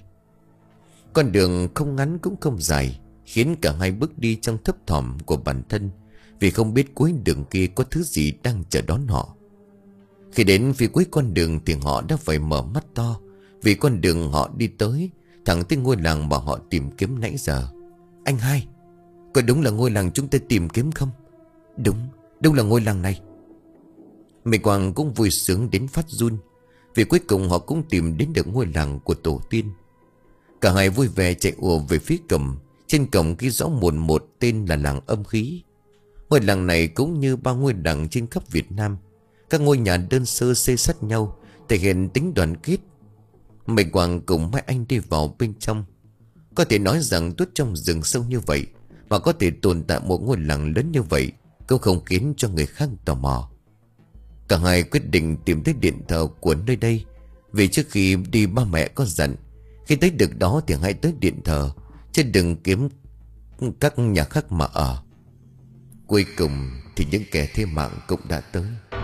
Con đường không ngắn cũng không dài, khiến cả hai bước đi trong thấp thỏm của bản thân, vì không biết cuối đường kia có thứ gì đang chờ đón họ. Khi đến phía cuối con đường thì họ đã phải mở mắt to, vì con đường họ đi tới thẳng tới ngôi làng mà họ tìm kiếm nãy giờ. Anh hai, có đúng là ngôi làng chúng ta tìm kiếm không? Đúng, đúng là ngôi làng này. Minh Quang cũng vui sướng đến phát run, vì cuối cùng họ cũng tìm đến được ngôi làng của tổ tiên. Cả hai vui vẻ chạy ùa về phía cổng. Trên cổng ghi rõ mồn một tên là làng âm khí. Ngôi làng này cũng như bao ngôi làng trên khắp Việt Nam, các ngôi nhà đơn sơ xây sát nhau, thể hiện tính đoàn kết. Minh Quang cùng Mai Anh đi vào bên trong. Có thể nói rằng tuốt trong rừng sâu như vậy mà có thể tồn tại một ngôi làng lớn như vậy cũng không khiến cho người khác tò mò. Cả hai quyết định tìm tới điện thờ của nơi đây, vì trước khi đi ba mẹ có dặn khi tới được đó thì hãy tới điện thờ, chứ đừng kiếm các nhà khác mà ở. Cuối cùng thì những kẻ thế mạng cũng đã tới.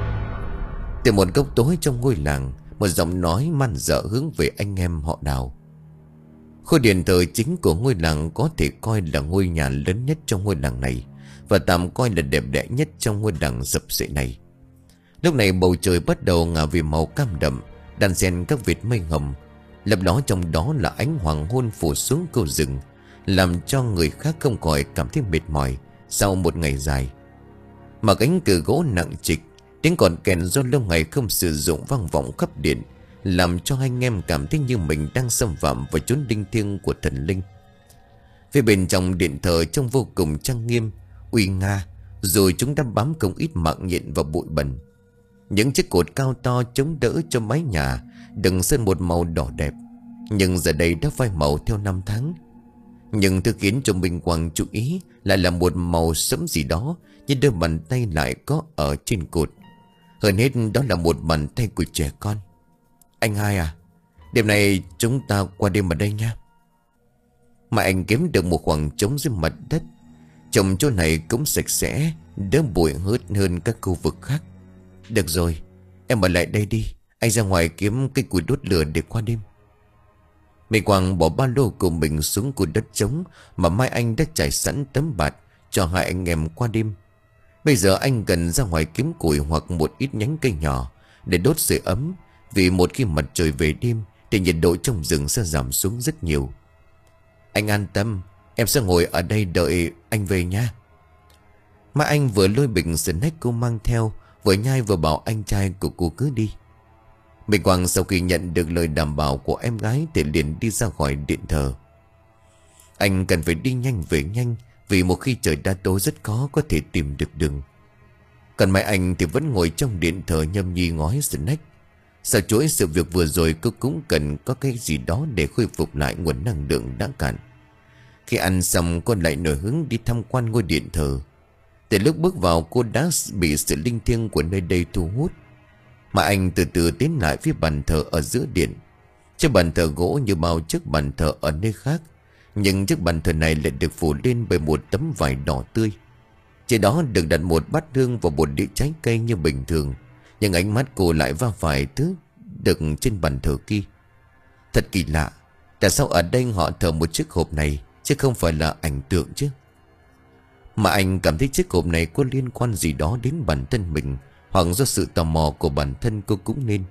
Từ một góc tối trong ngôi làng, một giọng nói man dợ hướng về anh em họ Đào. Khối điện thờ chính của ngôi làng có thể coi là ngôi nhà lớn nhất trong ngôi làng này, và tạm coi là đẹp đẽ nhất trong ngôi làng sập sệ này. Lúc này bầu trời bắt đầu ngả về màu cam đậm, đan xen các vệt mây hồng. Lấp ló trong đó là ánh hoàng hôn phủ xuống cầu rừng, làm cho người khác không khỏi cảm thấy mệt mỏi sau một ngày dài. Mà cánh cửa gỗ nặng trịch, tiếng còi kèn do lâu ngày không sử dụng vang vọng khắp điện, làm cho anh em cảm thấy như mình đang xâm phạm vào chốn linh thiêng của thần linh. Phía bên trong điện thờ trông vô cùng trang nghiêm, uy nga, rồi chúng đã bám không ít mạng nhện và bụi bẩn. Những chiếc cột cao to chống đỡ cho mái nhà đừng sơn một màu đỏ đẹp, nhưng giờ đây đã phai màu theo năm tháng. Nhưng thứ khiến cho Minh Quang chú ý lại là một màu sẫm gì đó, như đôi bàn tay lại có ở trên cột. Hơn hết đó là một bàn tay của trẻ con. Anh hai à, đêm nay chúng ta qua đêm ở đây nha. Mà anh kiếm được một khoảng trống dưới mặt đất. Trồng chỗ này cũng sạch sẽ, đỡ bụi hớt hơn các khu vực khác. Được rồi, em ở lại đây đi, anh ra ngoài kiếm cây củi đốt lửa để qua đêm. Minh Quang bỏ ba lô của mình xuống cột đất trống mà Mai Anh đã trải sẵn tấm bạt cho hai anh em qua đêm. Bây giờ anh cần ra ngoài kiếm củi hoặc một ít nhánh cây nhỏ để đốt sưởi ấm, vì một khi mặt trời về đêm thì nhiệt độ trong rừng sẽ giảm xuống rất nhiều. Anh an tâm, em sẽ ngồi ở đây đợi anh về nha. Mai Anh vừa lôi bình snack cô mang theo, vừa nhai vừa bảo anh trai của cô cứ đi. Minh Quang sau khi nhận được lời đảm bảo của em gái thì liền đi ra khỏi điện thờ. Anh cần phải đi nhanh về nhanh, vì một khi trời đã tối rất khó có thể tìm được đường. Còn Mai Anh thì vẫn ngồi trong điện thờ nhâm nhi ngói snack. Sau chuỗi sự việc vừa rồi, cô cũng cần có cái gì đó để khôi phục lại nguồn năng lượng đã cạn. Khi ăn xong, cô lại nổi hứng đi tham quan ngôi điện thờ. Từ lúc bước vào, cô đã bị sự linh thiêng của nơi đây thu hút. Mà anh từ từ tiến lại phía bàn thờ ở giữa điện. Chiếc bàn thờ gỗ như bao chiếc bàn thờ ở nơi khác, nhưng chiếc bàn thờ này lại được phủ lên bởi một tấm vải đỏ tươi. Trên đó được đặt một bát hương và một đĩa trái cây như bình thường, nhưng ánh mắt cô lại va phải thứ được trên bàn thờ kia. Thật kỳ lạ, tại sao ở đây họ thờ một chiếc hộp này chứ không phải là ảnh tượng chứ? Mà anh cảm thấy chiếc hộp này có liên quan gì đó đến bản thân mình, hoặc do sự tò mò của bản thân cô cũng nên.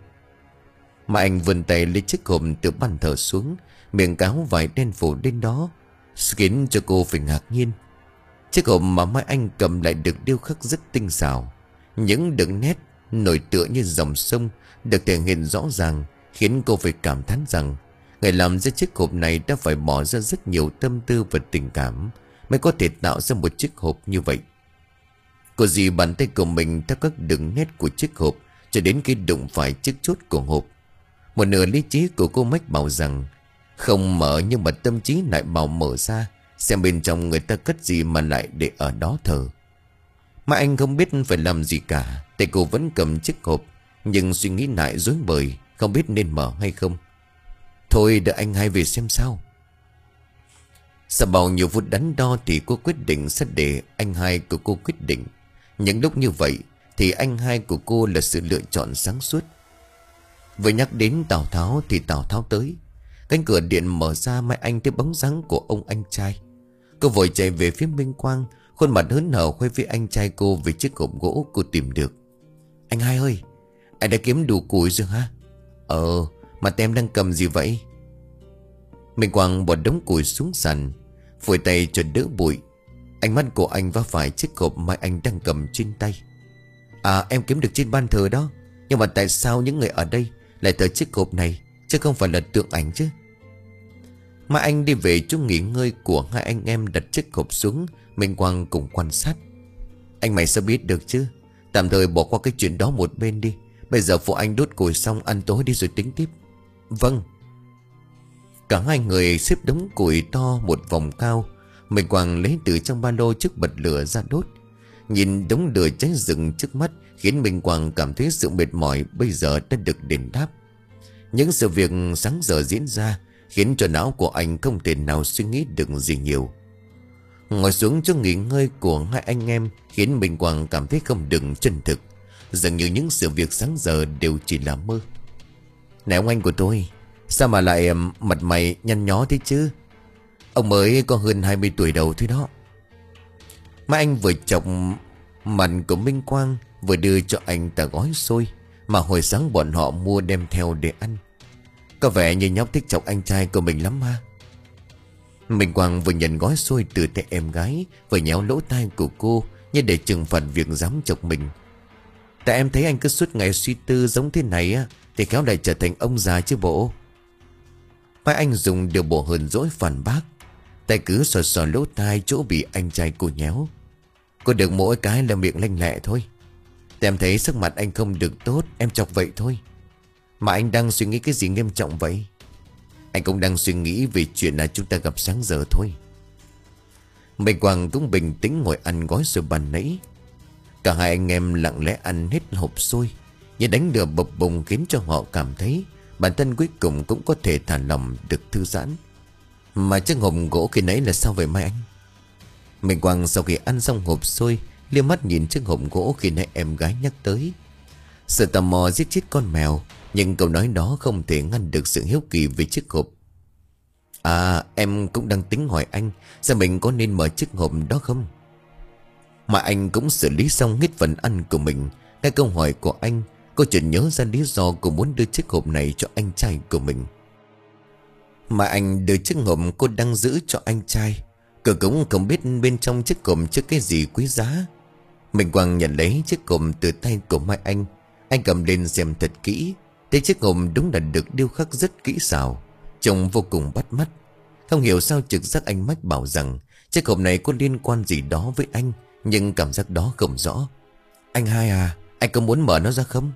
Mà anh vươn tay lấy chiếc hộp từ bàn thờ xuống, miệng cáo vải đen phủ lên đó, khiến cho cô phải ngạc nhiên. Chiếc hộp mà Mai Anh cầm lại được điêu khắc rất tinh xảo. Những đường nét nổi tựa như dòng sông được thể hiện rõ ràng, khiến cô phải cảm thán rằng người làm ra chiếc hộp này đã phải bỏ ra rất nhiều tâm tư và tình cảm mới có thể tạo ra một chiếc hộp như vậy. Cô dì bàn tay của mình theo các đường nét của chiếc hộp cho đến khi đụng phải chiếc chốt của hộp. Một nửa lý trí của cô mách bảo rằng không mở, nhưng mà tâm trí lại bảo mở ra, xem bên trong người ta cất gì mà lại để ở đó thờ. Mà anh không biết phải làm gì cả, tay cô vẫn cầm chiếc hộp, nhưng suy nghĩ lại rối bời, không biết nên mở hay không. Thôi đợi anh hai về xem sao. Sau bao nhiêu phút đắn đo thì cô quyết định sẽ để anh hai của cô quyết định. Những lúc như vậy thì anh hai của cô là sự lựa chọn sáng suốt. Vừa nhắc đến Tào Tháo thì Tào Tháo tới. Cánh cửa điện mở ra, Mai Anh thấy bóng dáng của ông anh trai. Cô vội chạy về phía Minh Quang, khuôn mặt hớn hở khoe với anh trai cô về chiếc hộp gỗ cô tìm được. Anh hai ơi, anh đã kiếm đủ củi rồi hả? Ờ, mà tem đang cầm gì vậy? Minh Quang bỏ đống củi xuống sàn, phủi tay cho đỡ bụi. Ánh mắt của anh va phải chiếc hộp Mai Anh đang cầm trên tay. À, em kiếm được trên ban thờ đó. Nhưng mà tại sao những người ở đây lại thờ chiếc hộp này, chứ không phải là tượng ảnh chứ? Mai Anh đi về chỗ nghỉ ngơi của hai anh em, đặt chiếc hộp xuống. Minh Quang cùng quan sát. Anh mày sao biết được chứ? Tạm thời bỏ qua cái chuyện đó một bên đi. Bây giờ phụ anh đốt củi xong ăn tối đi rồi tính tiếp. Vâng. Cả hai người xếp đống củi to một vòng cao. Minh Quang lấy từ trong ba lô chiếc bật lửa ra đốt. Nhìn đống lửa cháy rừng trước mắt khiến Minh Quang cảm thấy sự mệt mỏi bây giờ đã được đền đáp. Những sự việc sáng giờ diễn ra khiến cho não của anh không thể nào suy nghĩ được gì nhiều. Ngồi xuống cho nghỉ ngơi của hai anh em khiến Minh Quang cảm thấy không được chân thực, dường như những sự việc sáng giờ đều chỉ là mơ. Này ông anh của tôi, sao mà lại mặt mày nhăn nhó thế chứ? Ông mới có hơn hai mươi tuổi đầu thôi đó. Mà anh vừa chọc mặt của Minh Quang, vừa đưa cho anh tờ gói xôi mà hồi sáng bọn họ mua đem theo để ăn. Có vẻ như nhóc thích chọc anh trai của mình lắm ha. Minh Quang vừa nhận gói xôi từ tay em gái, vừa nhéo lỗ tai của cô như để trừng phạt việc dám chọc mình. Tại em thấy anh cứ suốt ngày suy tư giống thế này á, thì khéo lại trở thành ông già chứ bộ. Mai anh dùng điều bộ hờn dỗi phản bác, tay cứ sờ sờ lỗ tai chỗ bị anh trai cô nhéo. Cô được mỗi cái là miệng lanh lẹ thôi. Tại em thấy sắc mặt anh không được tốt, em chọc vậy thôi. Mà anh đang suy nghĩ cái gì nghiêm trọng vậy? Anh cũng đang suy nghĩ về chuyện là chúng ta gặp sáng giờ thôi. Minh Quang cũng bình tĩnh ngồi ăn gói xôi bàn nãy. Cả hai anh em lặng lẽ ăn hết hộp xôi, như đánh lửa bập bùng khiến cho họ cảm thấy bản thân cuối cùng cũng có thể thả lòng được thư giãn. Mà chiếc hộp gỗ khi nãy là sao vậy Mai Anh? Minh Quang sau khi ăn xong hộp xôi liếc mắt nhìn chiếc hộp gỗ khi nãy em gái nhắc tới. Sự tò mò giết chết con mèo, nhưng câu nói đó không thể ngăn được sự hiếu kỳ về chiếc hộp. À, em cũng đang tính hỏi anh xem mình có nên mở chiếc hộp đó không. Mà anh cũng xử lý xong hết phần ăn của mình. Nghe câu hỏi của anh, cô chợt nhớ ra lý do cô muốn đưa chiếc hộp này cho anh trai của mình. Mà anh đưa chiếc hộp cô đang giữ cho anh trai, cô cũng không biết bên trong chiếc hộp chứa cái gì quý giá. Minh Quang nhận lấy chiếc hộp từ tay của Mai Anh. Anh cầm lên xem thật kỹ, thấy chiếc hộp đúng là được điêu khắc rất kỹ xảo, trông vô cùng bắt mắt. Không hiểu sao trực giác anh mách bảo rằng chiếc hộp này có liên quan gì đó với anh, nhưng cảm giác đó không rõ. Anh hai à, anh có muốn mở nó ra không?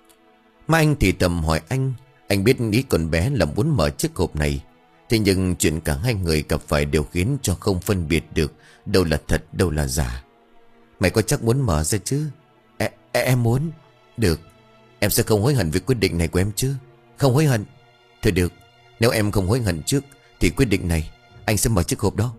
Mà anh thì thầm hỏi anh. Anh biết ý con bé là muốn mở chiếc hộp này, thế nhưng chuyện cả hai người gặp phải đều khiến cho không phân biệt được đâu là thật đâu là giả. Mày có chắc muốn mở ra chứ? E, e, em muốn. Được, em sẽ không hối hận về quyết định này của em chứ? Không hối hận. Thôi được, nếu em không hối hận trước thì quyết định này anh sẽ mở chiếc hộp đó.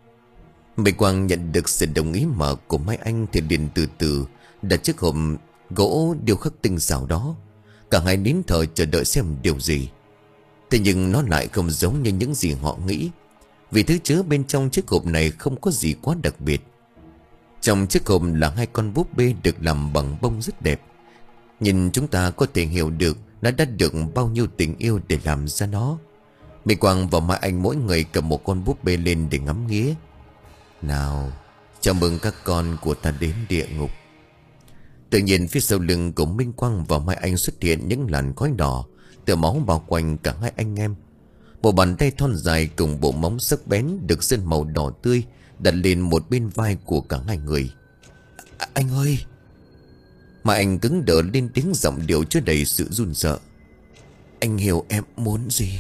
Minh Quang nhận được sự đồng ý mở của Mai Anh thì liền từ từ đặt chiếc hộp gỗ điêu khắc tinh xảo đó. Cả hai nín thở chờ đợi xem điều gì. Thế nhưng nó lại không giống như những gì họ nghĩ, vì thứ chứa bên trong chiếc hộp này không có gì quá đặc biệt. Trong chiếc hộp là hai con búp bê được làm bằng bông rất đẹp. Nhìn chúng ta có thể hiểu được nó đã được bao nhiêu tình yêu để làm ra nó. Minh Quang và Mai Anh mỗi người cầm một con búp bê lên để ngắm nghía. Nào, chào mừng các con của ta đến địa ngục. Tự nhiên phía sau lưng của Minh Quang và Mai Anh xuất hiện những làn khói đỏ, tựa máu bao quanh cả hai anh em. Bộ bàn tay thon dài cùng bộ móng sắc bén được sơn màu đỏ tươi đặt lên một bên vai của cả hai người. À, anh ơi! Mai Anh cứng đờ lên tiếng giọng điệu chứa đầy sự run sợ. Anh hiểu em muốn gì?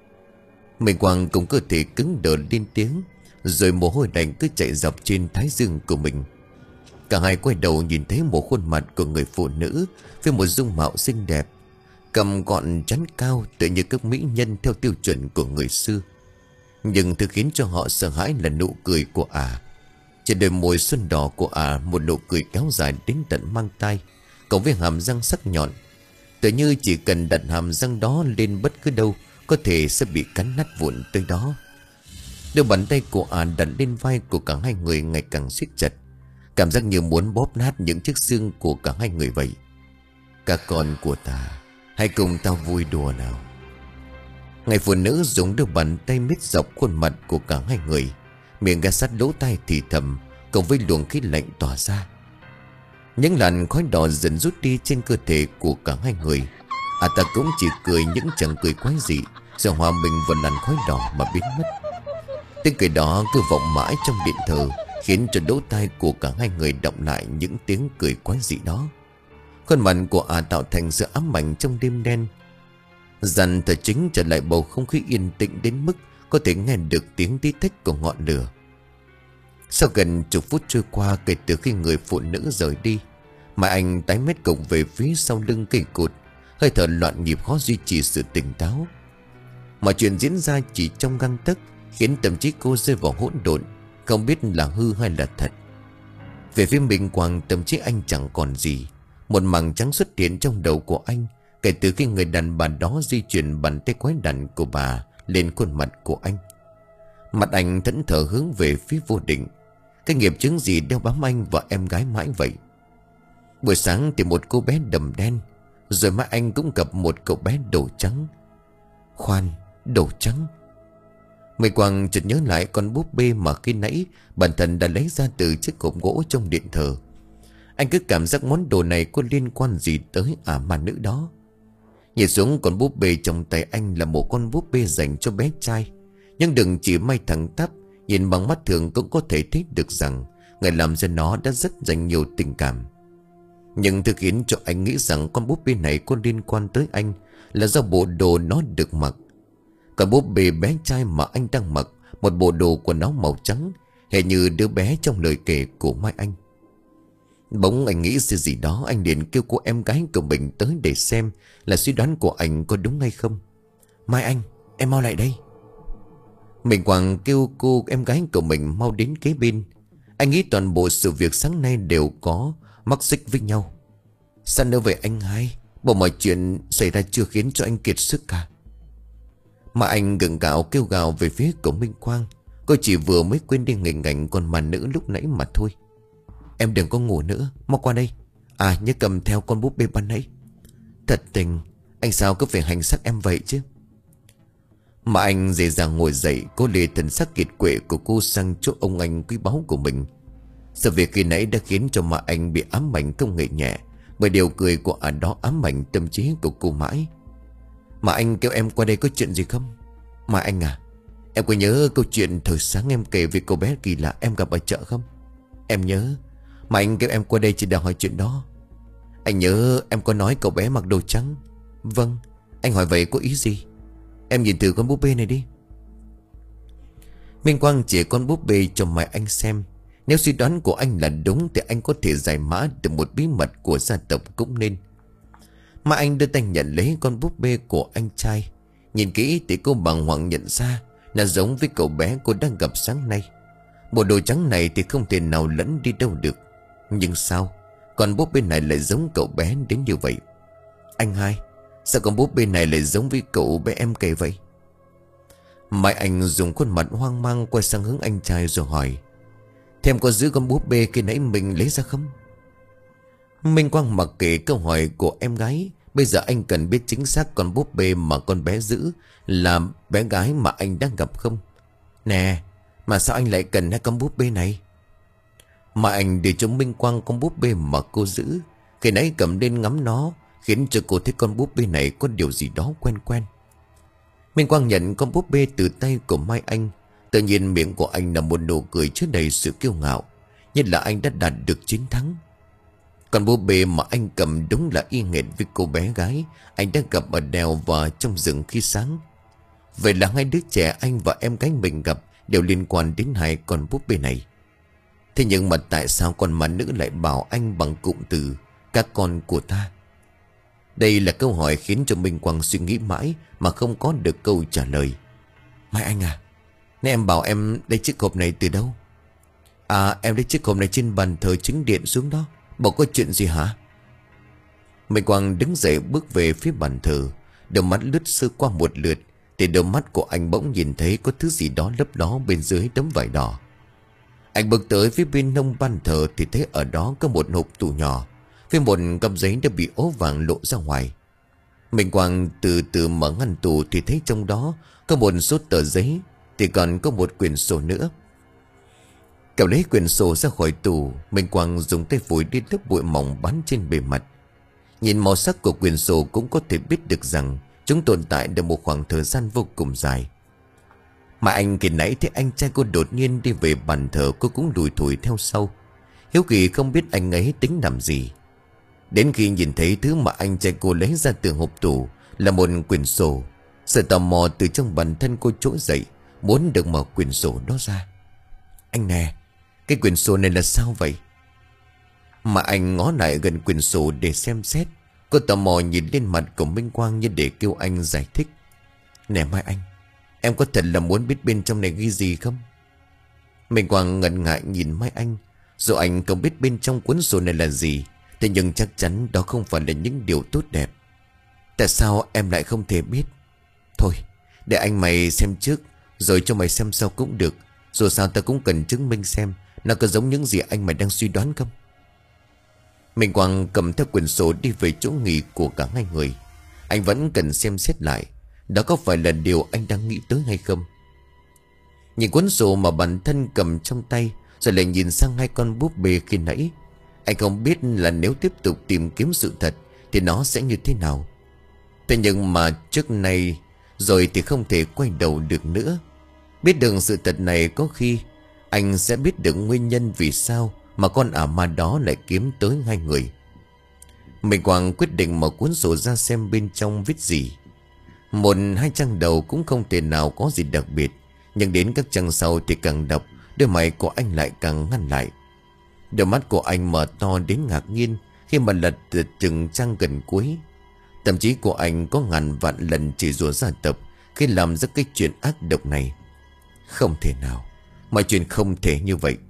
Minh Quang cùng cơ thể cứng đờ lên tiếng, rồi mồ hôi lạnh cứ chạy dọc trên thái dương của mình. Cả hai quay đầu nhìn thấy một khuôn mặt của người phụ nữ với một dung mạo xinh đẹp, cầm gọn chắn cao tựa như các mỹ nhân theo tiêu chuẩn của người xưa. Nhưng thứ khiến cho họ sợ hãi là nụ cười của ả. À. Trên đôi môi xuân đỏ của ả, à, một nụ cười kéo dài đến tận mang tai, cộng với hàm răng sắc nhọn, tựa như chỉ cần đặt hàm răng đó lên bất cứ đâu có thể sẽ bị cắn nát vụn tới đó. Đôi bàn tay của ả à đặt lên vai của cả hai người ngày càng siết chặt, cảm giác như muốn bóp nát những chiếc xương của cả hai người vậy. Các con của ta, hãy cùng tao vui đùa nào. Người phụ nữ dùng đôi bàn tay miết dọc khuôn mặt của cả hai người, miệng ghé sát lỗ tai thì thầm, cộng với luồng khí lạnh tỏa ra. Những làn khói đỏ dần rút đi trên cơ thể của cả hai người. À ta cũng chỉ cười những chàng cười quái dị, rồi hòa mình vào làn khói đỏ mà biến mất. Tiếng cười đó cứ vọng mãi trong điện thờ, khiến cho lỗ tai của cả hai người động lại những tiếng cười quái dị đó. Khuôn mặt của ả à tạo thành sự ám ảnh trong đêm đen. Dàn thờ chính trở lại bầu không khí yên tĩnh đến mức có thể nghe được tiếng tí tách của ngọn lửa. Sau gần chục phút trôi qua kể từ khi người phụ nữ rời đi, Mai Anh tái mét cổng về phía sau lưng cây cột, hơi thở loạn nhịp khó duy trì sự tỉnh táo. Mọi chuyện diễn ra chỉ trong gang tấc, khiến tâm trí cô rơi vào hỗn độn, không biết là hư hay là thật. Về phía Minh Quang, tâm trí anh chẳng còn gì. Một mảng trắng xuất hiện trong đầu của anh kể từ khi người đàn bà đó di chuyển bàn tay quái đản của bà lên khuôn mặt của anh. Mặt anh thẫn thờ hướng về phía vô định. Cái nghiệp chứng gì đeo bám anh và em gái mãi vậy? Buổi sáng thì một cô bé đầm đen, rồi mai anh cũng gặp một cậu bé đầu trắng. Khoan, đầu trắng. Minh Quang chợt nhớ lại con búp bê mà khi nãy bản thân đã lấy ra từ chiếc hộp gỗ trong điện thờ. Anh cứ cảm giác món đồ này có liên quan gì tới ả ma nữ đó. Nhìn xuống con búp bê trong tay anh là một con búp bê dành cho bé trai. Nhưng đừng chỉ may thẳng tắp, nhìn bằng mắt thường cũng có thể thấy được rằng người làm ra nó đã rất dành nhiều tình cảm. Nhưng thứ khiến cho anh nghĩ rằng con búp bê này có liên quan tới anh là do bộ đồ nó được mặc. Còn búp bê bé trai mà anh đang mặc một bộ đồ quần áo màu trắng, hệt như đứa bé trong lời kể của Mai Anh. Bỗng anh nghĩ gì gì đó, anh liền kêu cô em gái của mình tới để xem là suy đoán của anh có đúng hay không. Mai Anh, em mau lại đây. Minh Quang kêu cô em gái của mình mau đến kế bên. Anh nghĩ toàn bộ sự việc sáng nay đều có mắc xích với nhau. Sao nữa vậy anh hai? Bộ mọi chuyện xảy ra chưa khiến cho anh kiệt sức cả. Mà anh gượng gạo kêu gào về phía của Minh Quang. Cô chỉ vừa mới quên đi hình ảnh con ma nữ lúc nãy mà thôi. Em đừng có ngủ nữa, mau qua đây. À, nhớ cầm theo con búp bê ban nãy. Thật tình, anh sao cứ phải hành xác em vậy chứ? Mà anh dễ dàng ngồi dậy, cô lê thần sắc kiệt quệ của cô sang chỗ ông anh quý báu của mình. Sự việc khi nãy đã khiến cho mà anh bị ám ảnh không hề nhẹ, bởi điều cười của ả đó ám ảnh tâm trí của cô mãi. Mà anh kêu em qua đây có chuyện gì không? Mà anh à, em có nhớ câu chuyện thời sáng em kể về cô bé kỳ lạ em gặp ở chợ không? Em nhớ. Mà anh kêu em qua đây chỉ để hỏi chuyện đó. Anh nhớ em có nói cậu bé mặc đồ trắng. Vâng, anh hỏi vậy có ý gì? Em nhìn thử con búp bê này đi. Minh Quang chỉ con búp bê cho Mai Anh xem. Nếu suy đoán của anh là đúng thì anh có thể giải mã được một bí mật của gia tộc cũng nên. Mai Anh đưa tay nhận lấy con búp bê của anh trai. Nhìn kỹ thì cô bàng hoàng nhận ra là giống với cậu bé cô đang gặp sáng nay. Bộ đồ trắng này thì không thể nào lẫn đi đâu được. Nhưng sao con búp bê này lại giống cậu bé đến như vậy? Anh hai, sao con búp bê này lại giống với cậu bé em kể vậy? Mai Anh dùng khuôn mặt hoang mang quay sang hướng anh trai rồi hỏi: Thế em có giữ con búp bê khi nãy mình lấy ra không? Minh Quang mặc kệ câu hỏi của em gái. Bây giờ anh cần biết chính xác con búp bê mà con bé giữ là bé gái mà anh đang gặp không? Nè, mà sao anh lại cần hai con búp bê này? Mà anh để cho Minh Quang con búp bê mà cô giữ. Khi nãy cầm lên ngắm nó, khiến cho cô thấy con búp bê này có điều gì đó quen quen. Minh Quang nhận con búp bê từ tay của Mai Anh. Tự nhiên miệng của anh là một nụ cười chứa đầy sự kiêu ngạo, như là anh đã đạt được chiến thắng. Còn búp bê mà anh cầm đúng là y hệt với cô bé gái anh đã gặp ở đèo và trong rừng khi sáng. Vậy là hai đứa trẻ anh và em gái mình gặp đều liên quan đến hai con búp bê này. Thế nhưng mà tại sao con ma nữ lại bảo anh bằng cụm từ các con của ta? Đây là câu hỏi khiến cho Minh Quang suy nghĩ mãi mà không có được câu trả lời. Mai Anh à, nãy em bảo em lấy chiếc hộp này từ đâu? À, em lấy chiếc hộp này trên bàn thờ chính điện xuống đó. Bảo có chuyện gì hả? Minh Quang đứng dậy bước về phía bàn thờ. Đôi mắt lướt sơ qua một lượt thì đôi mắt của anh bỗng nhìn thấy có thứ gì đó lấp ló bên dưới tấm vải đỏ. Anh bước tới phía bên hông ban thờ thì thấy ở đó có một hộp tủ nhỏ với một cặp giấy đã bị ố vàng lộ ra ngoài. Minh Quang từ từ mở ngăn tủ thì thấy trong đó có một số tờ giấy, thì còn có một quyển sổ nữa. Kéo lấy quyển sổ ra khỏi tủ, Minh Quang dùng tay phủi đi lớp bụi mỏng bám trên bề mặt. Nhìn màu sắc của quyển sổ cũng có thể biết được rằng chúng tồn tại được một khoảng thời gian vô cùng dài. Mà anh khi nãy thấy anh trai cô đột nhiên đi về bàn thờ, cô cũng lùi thủi theo sau, hiếu kỳ không biết anh ấy tính làm gì. Đến khi nhìn thấy thứ mà anh trai cô lấy ra từ hộp tủ là một quyển sổ, sự tò mò từ trong bản thân cô trỗi dậy, muốn được mở quyển sổ đó ra. Anh nè, Cái quyển sổ này là sao vậy? Mà anh ngó lại gần quyển sổ để xem xét. Cô tò mò nhìn lên mặt của Minh Quang như để kêu anh giải thích. Nè Mai Anh, em có thật là muốn biết bên trong này ghi gì không? Minh Quang ngần ngại nhìn Mai Anh. Dù anh không biết bên trong cuốn sổ này là gì, thế nhưng chắc chắn đó không phải là những điều tốt đẹp. Tại sao em lại không thể biết? Thôi, để anh mày xem trước, rồi cho mày xem sau cũng được. Dù sao ta cũng cần chứng minh xem nó có giống những gì anh mày đang suy đoán không. Minh Quang cầm theo quyển sổ đi về chỗ nghỉ của cả hai người. Anh vẫn cần xem xét lại đó có phải là điều anh đang nghĩ tới hay không. Nhìn cuốn sổ mà bản thân cầm trong tay, rồi lại nhìn sang hai con búp bê khi nãy. Anh không biết là nếu tiếp tục tìm kiếm sự thật thì nó sẽ như thế nào. Thế nhưng mà trước này rồi thì không thể quay đầu được nữa. Biết được sự thật này, có khi anh sẽ biết được nguyên nhân vì sao mà con ả ma đó lại kiếm tới hai người. Minh Quang quyết định mở cuốn sổ ra xem bên trong viết gì. Một hai trang đầu cũng không thể nào có gì đặc biệt, nhưng đến các trang sau thì càng đọc, đôi mày của anh lại càng ngăn lại. Đôi mắt của anh mở to đến ngạc nhiên khi mà lật từng trang gần cuối. Thậm chí của anh có ngàn vạn lần chỉ rủa gia tộc khi làm ra cái chuyện ác độc này. Không thể nào, mọi chuyện không thể như vậy.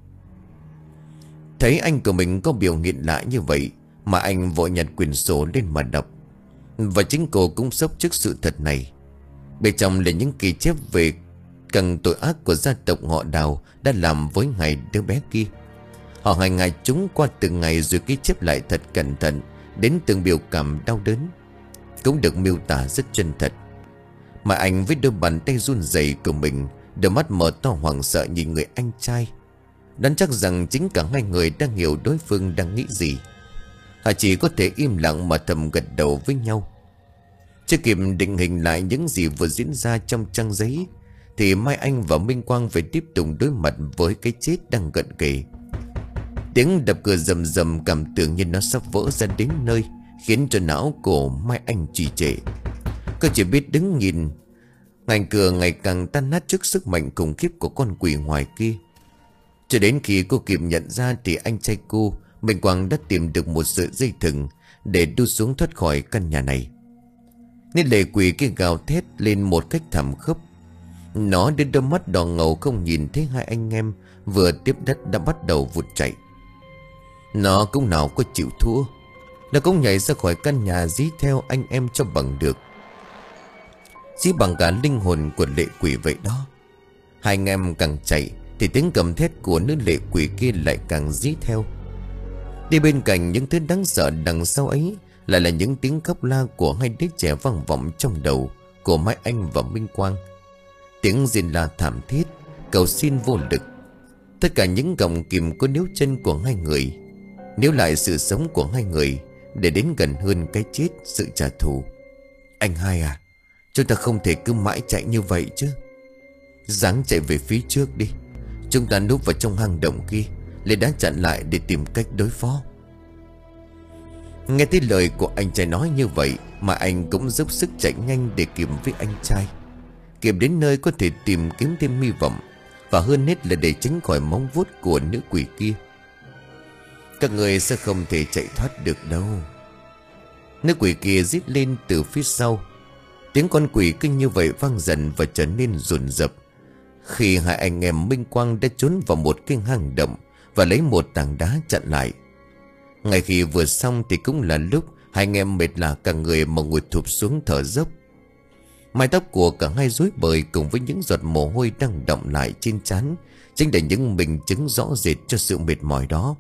Thấy anh của mình có biểu hiện lạ như vậy mà anh vội nhặt quyển sổ lên mà đọc. Và chính cô cũng sốc trước sự thật này. Bên trong là những ghi chép về càng tội ác của gia tộc họ Đào đã làm với ngày đứa bé kia. Họ hành ngày chúng qua từng ngày rồi ghi chép lại thật cẩn thận đến từng biểu cảm đau đớn, cũng được miêu tả rất chân thật. Mà anh với đôi bàn tay run rẩy của mình, đôi mắt mở to hoảng sợ nhìn người anh trai. Đoán chắc rằng chính cả hai người đang hiểu đối phương đang nghĩ gì. Họ chỉ có thể im lặng mà thầm gật đầu với nhau. Chưa kịp định hình lại những gì vừa diễn ra trong trang giấy thì Mai Anh và Minh Quang phải tiếp tục đối mặt với cái chết đang cận kề. Tiếng đập cửa rầm rầm cảm tưởng như nó sắp vỡ ra đến nơi, khiến cho não của Mai Anh trì trệ. Cô chỉ biết đứng nhìn ngành cửa ngày càng tan nát trước sức mạnh khủng khiếp của con quỷ ngoài kia. Cho đến khi cô kịp nhận ra thì anh trai cô, Minh Quang, đã tìm được một sợi dây thừng để đu xuống thoát khỏi căn nhà này. Nên lệ quỷ kia gào thét lên một cách thảm khốc. Nó đến đôi mắt đỏ ngầu không nhìn thấy hai anh em vừa tiếp đất đã bắt đầu vụt chạy. Nó cũng nào có chịu thua. Nó cũng nhảy ra khỏi căn nhà dí theo anh em cho bằng được. Dí bằng cả linh hồn của lệ quỷ vậy đó. Hai anh em càng chạy thì tiếng gầm thét của nữ lệ quỷ kia lại càng dí theo. Đi bên cạnh những thứ đáng sợ đằng sau ấy lại là những tiếng khóc la của hai đứa trẻ vang vọng trong đầu của Mai Anh và Minh Quang. Tiếng rên la thảm thiết, cầu xin vô lực. Tất cả những gọng kìm có níu chân của hai người, níu lại sự sống của hai người để đến gần hơn cái chết, sự trả thù. Anh hai à, chúng ta không thể cứ mãi chạy như vậy chứ. Ráng chạy về phía trước đi. Chúng ta núp vào trong hang động kia, lấy đá chặn lại để tìm cách đối phó. Nghe thấy lời của anh trai nói như vậy mà anh cũng dốc sức chạy nhanh để kịp với anh trai, kịp đến nơi có thể tìm kiếm thêm hy vọng, và hơn hết là để tránh khỏi móng vuốt của nữ quỷ kia. Các người sẽ không thể chạy thoát được đâu. Nữ quỷ kia rít lên từ phía sau. Tiếng con quỷ kinh như vậy vang dần và trở nên dồn dập khi hai anh em Minh Quang đã trốn vào một cái hang động và lấy một tảng đá chặn lại. Ngay khi vừa xong thì cũng là lúc hai anh em mệt lả cả người mà ngồi thụp xuống thở dốc. Mái tóc của cả hai rối bời cùng với những giọt mồ hôi đang đọng lại trên trán chính là những minh chứng rõ rệt cho sự mệt mỏi đó.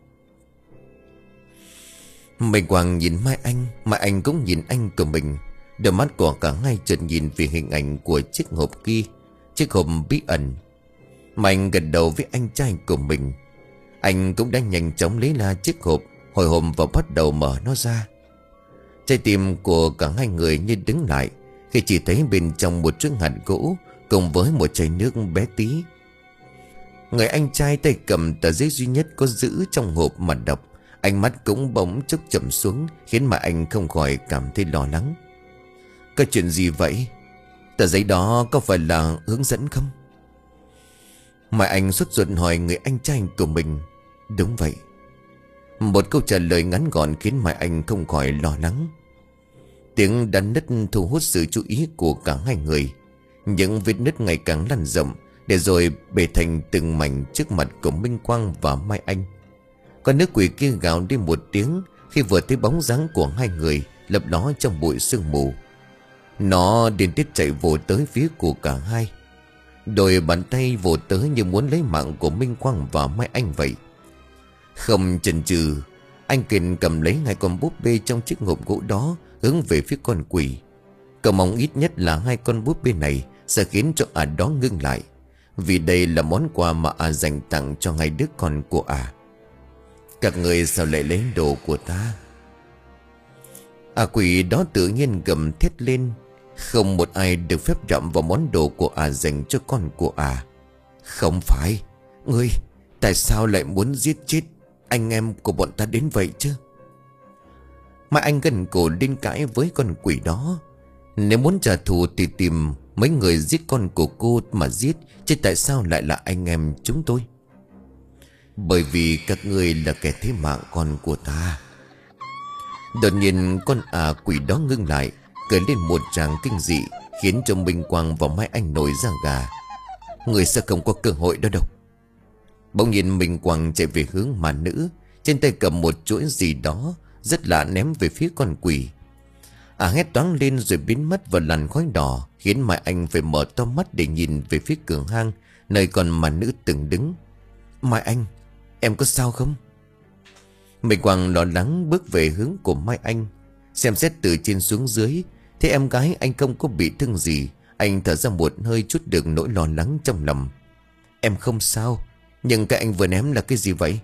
Minh Quang nhìn Mai Anh, Mai Anh cũng nhìn anh của mình. Đôi mắt của cả hai chợt nhìn về hình ảnh của chiếc hộp kia, chiếc hộp bí ẩn. Mai Anh gật đầu với anh trai của mình. Anh cũng đã nhanh chóng lấy ra chiếc hộp, hồi hộp và bắt đầu mở nó ra. Trái tim của cả hai người như đứng lại khi chỉ thấy bên trong một chiếc hạt gỗ cùng với một chai nước bé tí. Người anh trai tay cầm tờ giấy duy nhất có giữ trong hộp mà đọc, ánh mắt cũng bỗng chốc chậm xuống, khiến mà anh không khỏi cảm thấy lo lắng. Có chuyện gì vậy? Tờ giấy đó có phải là hướng dẫn không? Mai Anh sốt ruột hỏi người anh trai của mình. Đúng vậy. Một câu trả lời ngắn gọn khiến Mai Anh không khỏi lo lắng. Tiếng đắn nứt thu hút sự chú ý của cả hai người. Những vết nứt ngày càng lan rộng, để rồi bể thành từng mảnh trước mặt của Minh Quang và Mai Anh. Con nữ quỷ kia gào đi một tiếng khi vừa thấy bóng dáng của hai người lấp ló trong bụi sương mù. Nó điên tiết chạy vồ tới phía của cả hai. Đôi bàn tay vồ tới như muốn lấy mạng của Minh Quang và Mai Anh vậy. Không chần chừ, anh Kiên cầm lấy hai con búp bê trong chiếc hộp gỗ đó, hướng về phía con quỷ. Cậu mong ít nhất là hai con búp bê này sẽ khiến cho ả đó ngưng lại, vì đây là món quà mà ả dành tặng cho hai đứa con của ả. Các người sao lại lấy đồ của ta? Ả quỷ đó tự nhiên gầm thét lên. Không một ai được phép chạm vào món đồ của ả dành cho con của ả. Không phải. Ngươi tại sao lại muốn giết chết anh em của bọn ta đến vậy chứ? Mà anh gần cổ lên cãi với con quỷ đó. Nếu muốn trả thù thì tìm mấy người giết con của cô mà giết, chứ tại sao lại là anh em chúng tôi? Bởi vì các ngươi là kẻ thế mạng con của ta. Đột nhiên con ả quỷ đó ngưng lại, cười lên một tràng kinh dị, khiến cho Minh Quang và Mai Anh nổi da gà. Người sẽ không có cơ hội đó đâu. Bỗng nhiên Minh Quang chạy về hướng mà nữ, trên tay cầm một chuỗi gì đó rất lạ ném về phía con quỷ. À hét toáng lên rồi biến mất vào làn khói đỏ, khiến Mai Anh phải mở to mắt để nhìn về phía cửa hang nơi con mà nữ từng đứng. Mai Anh, em có sao không? Minh Quang lo lắng bước về hướng của Mai Anh, xem xét từ trên xuống dưới. Thế em gái anh không có bị thương gì. Anh thở ra một hơi chút được nỗi lo lắng trong lòng. Em không sao. Nhưng cái anh vừa ném là cái gì vậy?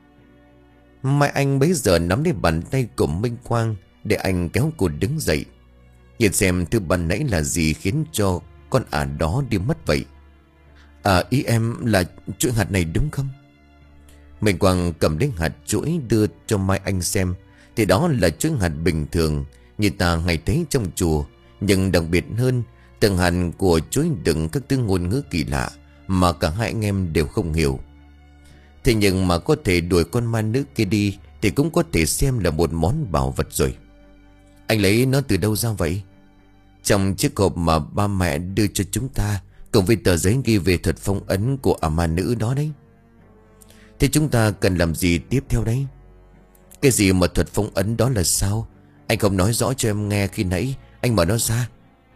Mai Anh bấy giờ nắm lấy bàn tay của Minh Quang để anh kéo cô đứng dậy. Nhìn xem thứ ban nãy là gì khiến cho con ả đó đi mất vậy. À ý em là chuỗi hạt này đúng không? Minh Quang cầm lấy hạt chuỗi đưa cho Mai Anh xem. Thì đó là chuỗi hạt bình thường như ta hay thấy trong chùa. Nhưng đặc biệt hơn, từng hạt của chuỗi đựng các từ ngôn ngữ kỳ lạ mà cả hai anh em đều không hiểu. Thế nhưng mà có thể đuổi con ma nữ kia đi thì cũng có thể xem là một món bảo vật rồi. Anh lấy nó từ đâu ra vậy? Trong chiếc hộp mà ba mẹ đưa cho chúng ta, cùng với tờ giấy ghi về thuật phong ấn của ả ma nữ đó đấy. Thế chúng ta cần làm gì tiếp theo đấy? Cái gì mà thuật phong ấn đó là sao? Anh không nói rõ cho em nghe khi nãy anh mở nó ra.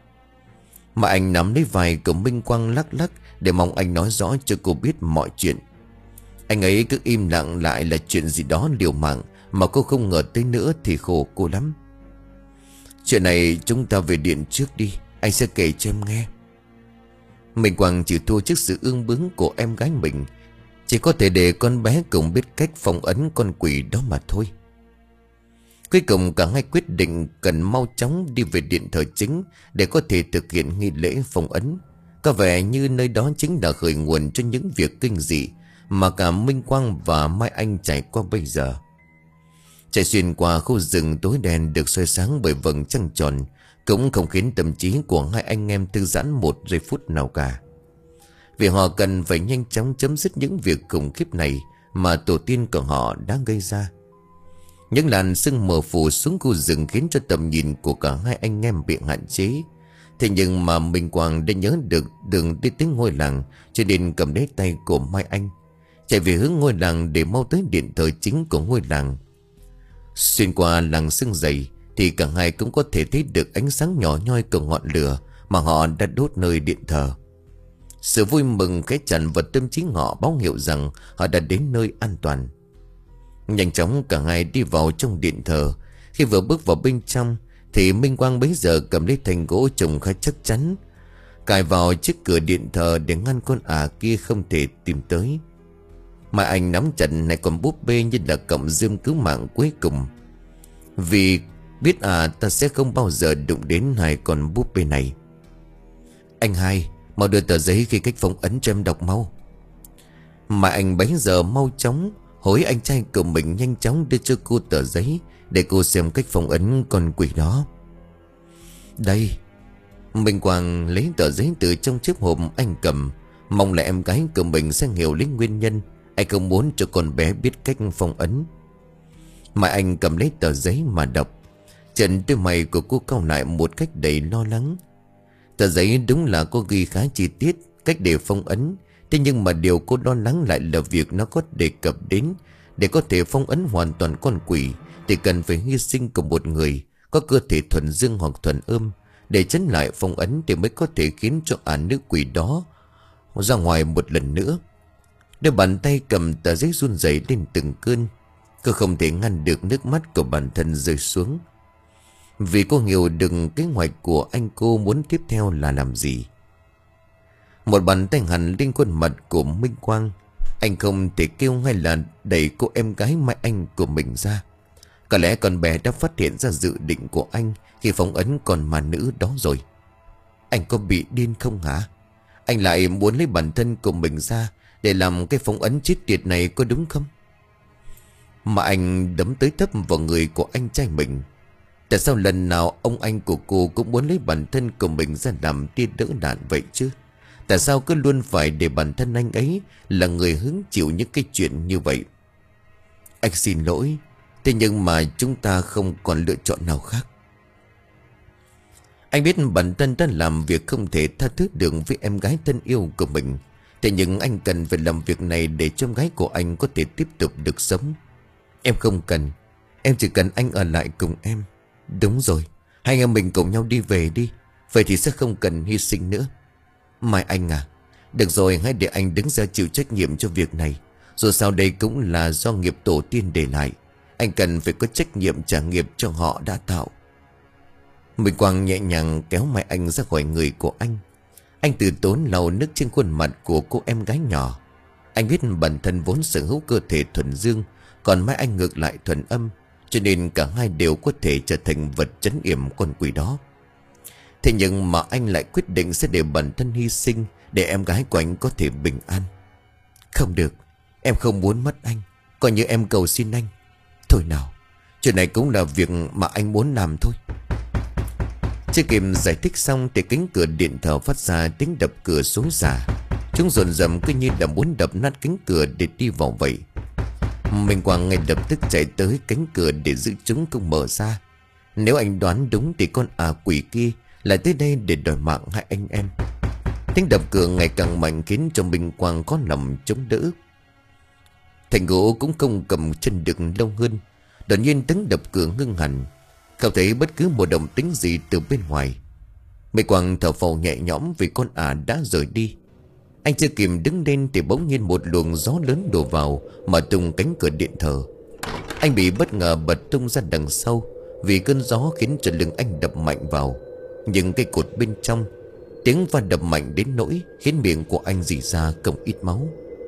Mà anh nắm lấy vai của Minh Quang lắc lắc để mong anh nói rõ cho cô biết mọi chuyện. Anh ấy cứ im lặng lại là chuyện gì đó liều mạng mà cô không ngờ tới nữa thì khổ cô lắm. Chuyện này chúng ta về điện trước đi, anh sẽ kể cho em nghe. Minh Quang chỉ thua trước sự ương bướng của em gái mình, chỉ có thể để con bé cùng biết cách phong ấn con quỷ đó mà thôi. Cuối cùng cả hai quyết định cần mau chóng đi về điện thờ chính để có thể thực hiện nghi lễ phong ấn. Có vẻ như nơi đó chính là khởi nguồn cho những việc kinh dị mà cả Minh Quang và Mai Anh trải qua bây giờ. Chạy xuyên qua khu rừng tối đen được soi sáng bởi vầng trăng tròn cũng không khiến tâm trí của hai anh em thư giãn một giây phút nào cả. Vì họ cần phải nhanh chóng chấm dứt những việc khủng khiếp này mà tổ tiên của họ đã gây ra. Những làn sương mờ phủ xuống khu rừng khiến cho tầm nhìn của cả hai anh em bị hạn chế. Thế nhưng mà Minh Quang đã nhớ được đường đi tới ngôi làng, cho nên cầm lấy tay của Mai Anh, chạy về hướng ngôi làng để mau tới điện thờ chính của ngôi làng. Xuyên qua làng sương dày thì cả hai cũng có thể thấy được ánh sáng nhỏ nhoi của ngọn lửa mà họ đã đốt nơi điện thờ. Sự vui mừng cái tràn vào tâm trí họ báo hiệu rằng họ đã đến nơi an toàn. Nhanh chóng cả hai đi vào trong điện thờ. Khi vừa bước vào bên trong thì Minh Quang bấy giờ cầm lấy thanh gỗ trông khá chắc chắn, cài vào chiếc cửa điện thờ để ngăn con ả kia không thể tìm tới. Mà anh nắm chặt này còn búp bê như là cọng rơm cứu mạng cuối cùng, vì biết à ta sẽ không bao giờ đụng đến hai con búp bê này. Anh hai, mau đưa tờ giấy khi cách phong ấn cho em đọc mau. Mà anh bấy giờ mau chóng hối anh trai của mình nhanh chóng đưa cho cô tờ giấy để cô xem cách phong ấn con quỷ đó. Đây. Minh Quang lấy tờ giấy từ trong chiếc hộp anh cầm, Mong là em gái của mình sẽ hiểu lấy nguyên nhân. Anh không muốn cho con bé biết cách phong ấn. Mà anh cầm lấy tờ giấy mà đọc. Trần đôi mày của cô cau lại một cách đầy lo lắng. Tờ giấy đúng là có ghi khá chi tiết cách để phong ấn. Thế nhưng mà điều cô lo lắng lại là việc nó có đề cập đến để có thể phong ấn hoàn toàn con quỷ thì cần phải hy sinh của một người có cơ thể thuần dương hoặc thuần âm. Để chấn lại phong ấn thì mới có thể khiến cho ả nữ quỷ đó ra ngoài một lần nữa. Đôi bàn tay cầm tờ giấy run rẩy lên từng cơn. Cô không thể ngăn được nước mắt của bản thân rơi xuống. Vì cô hiểu được kế hoạch của anh cô muốn tiếp theo là làm gì. Một bàn tay hằn lên khuôn mặt của Minh Quang. Anh không thể kêu hay là đẩy cô em gái Mai Anh của mình ra. Có lẽ con bé đã phát hiện ra dự định của anh khi phóng ấn con ma nữ đó rồi. Anh có bị điên không hả? Anh lại muốn lấy bản thân của mình ra để làm cái phóng ấn chết tiệt này, có đúng không? Mà anh đấm tới tấp vào người của anh trai mình. Tại sao lần nào ông anh của cô cũng muốn lấy bản thân của mình ra làm tia đỡ đạn vậy chứ? Tại sao cứ luôn phải để bản thân anh ấy là người hứng chịu những cái chuyện như vậy? Anh xin lỗi. Thế nhưng mà chúng ta không còn lựa chọn nào khác. Anh biết bản thân đã làm việc không thể tha thứ được với em gái thân yêu của mình. Thế nhưng anh cần phải làm việc này để cho em gái của anh có thể tiếp tục được sống. Em không cần. Em chỉ cần anh ở lại cùng em. Đúng rồi. Hai anh em mình cùng nhau đi về đi. Vậy thì sẽ không cần hy sinh nữa. Mai Anh à, được rồi, hãy để anh đứng ra chịu trách nhiệm cho việc này. Dù sao đây cũng là do nghiệp tổ tiên để lại. Anh cần phải có trách nhiệm trả nghiệp cho họ đã tạo. Minh Quang nhẹ nhàng kéo Mai Anh ra khỏi người của anh. Anh từ tốn lau nước trên khuôn mặt của cô em gái nhỏ. Anh biết bản thân vốn sở hữu cơ thể thuần dương, còn Mai Anh ngược lại thuần âm, cho nên cả hai đều có thể trở thành vật trấn yểm con quỷ đó. Thế nhưng mà anh lại quyết định sẽ để bản thân hy sinh để em gái của anh có thể bình an. Không được, em không muốn mất anh. Coi như em cầu xin anh. Thôi nào, chuyện này cũng là việc mà anh muốn làm thôi. Chưa kịp giải thích xong thì cánh cửa điện thờ phát ra tiếng đập cửa xối xả. Chúng dồn dập cứ như là muốn đập nát cánh cửa để đi vào vậy. Minh Quang ngay lập tức chạy tới cánh cửa để giữ chúng không mở ra. Nếu anh đoán đúng thì con ả quỷ kia lại tới đây để đòi mạng hai anh em. Tiếng đập cửa ngày càng mạnh khiến cho Minh Quang có lòng chống đỡ. Thành gỗ cũng không cầm chân được lâu hơn. Đột nhiên tiếng đập cửa ngưng hẳn, không thấy bất cứ một động tĩnh gì từ bên ngoài. Minh Quang thở phào nhẹ nhõm vì con ả đã rời đi. Anh chưa kịp đứng lên thì bỗng nhiên một luồng gió lớn đổ vào, mở tung cánh cửa điện thờ. Anh bị bất ngờ bật tung ra đằng sau, vì cơn gió khiến cho lưng anh đập mạnh vào. Nhưng cái cột bên trong, tiếng va đập mạnh đến nỗi khiến miệng của anh rỉ ra không ít máu.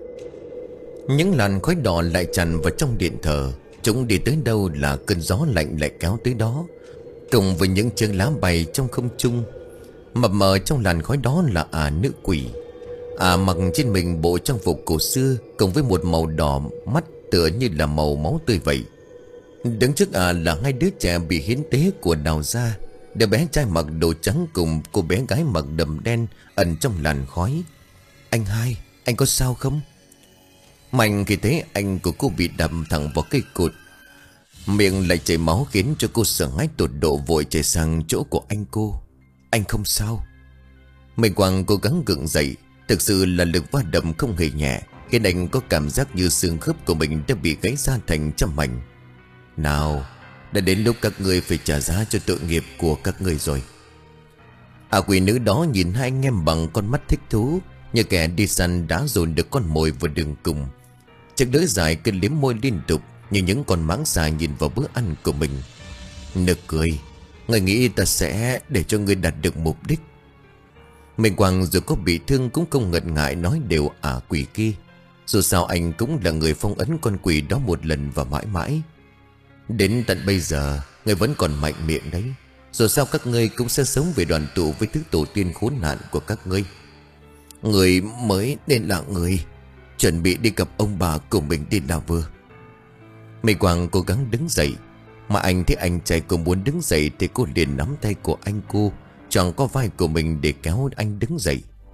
Những làn khói đỏ lại tràn vào trong điện thờ. Chúng đi tới đâu là cơn gió lạnh lại kéo tới đó, cùng với những chiếc lá bay trong không trung. Mập mờ trong làn khói đó là ả nữ quỷ. Ả mặc trên mình bộ trang phục cổ xưa, cùng với một màu đỏ mắt tựa như là màu máu tươi vậy. Đứng trước ả là hai đứa trẻ bị hiến tế của Đào gia. Đứa bé trai mặc đồ trắng cùng cô bé gái mặc đầm đen ẩn trong làn khói. Anh hai, anh có sao không? Mạnh khi thấy anh của cô bị đâm thẳng vào cây cột, miệng lại chảy máu khiến cho cô sợ hãi tột độ, vội chạy sang chỗ của anh cô. Anh không sao. Minh Quang cố gắng gượng dậy. Thực sự là lực va đập không hề nhẹ, khiến anh có cảm giác như xương khớp của mình đã bị gãy ra thành trăm mảnh. Nào, đã đến lúc các ngươi phải trả giá cho tội nghiệp của các ngươi rồi. À quỷ nữ đó nhìn hai anh em bằng con mắt thích thú, như kẻ đi săn đã dồn được con mồi vào đường cùng. Chiếc lưỡi dài cứ liếm môi liên tục như những con mãng xà nhìn vào bữa ăn của mình. Nực cười. Người nghĩ ta sẽ để cho ngươi đạt được mục đích. Minh Quang dù có bị thương cũng không ngần ngại nói đều ả quỷ kia. Dù sao anh cũng là người phong ấn con quỷ đó một lần và mãi mãi. Đến tận bây giờ ngươi vẫn còn mạnh miệng đấy. Dù sao các ngươi cũng sẽ sống về đoàn tụ với thứ tổ tiên khốn nạn của các ngươi. Người mới nên là người chuẩn bị đi gặp ông bà của mình đi là vừa. Minh Quang cố gắng đứng dậy, mà anh thấy anh trai cô muốn đứng dậy thì cô liền nắm tay của anh cô, chọn có vai của mình để kéo anh đứng dậy.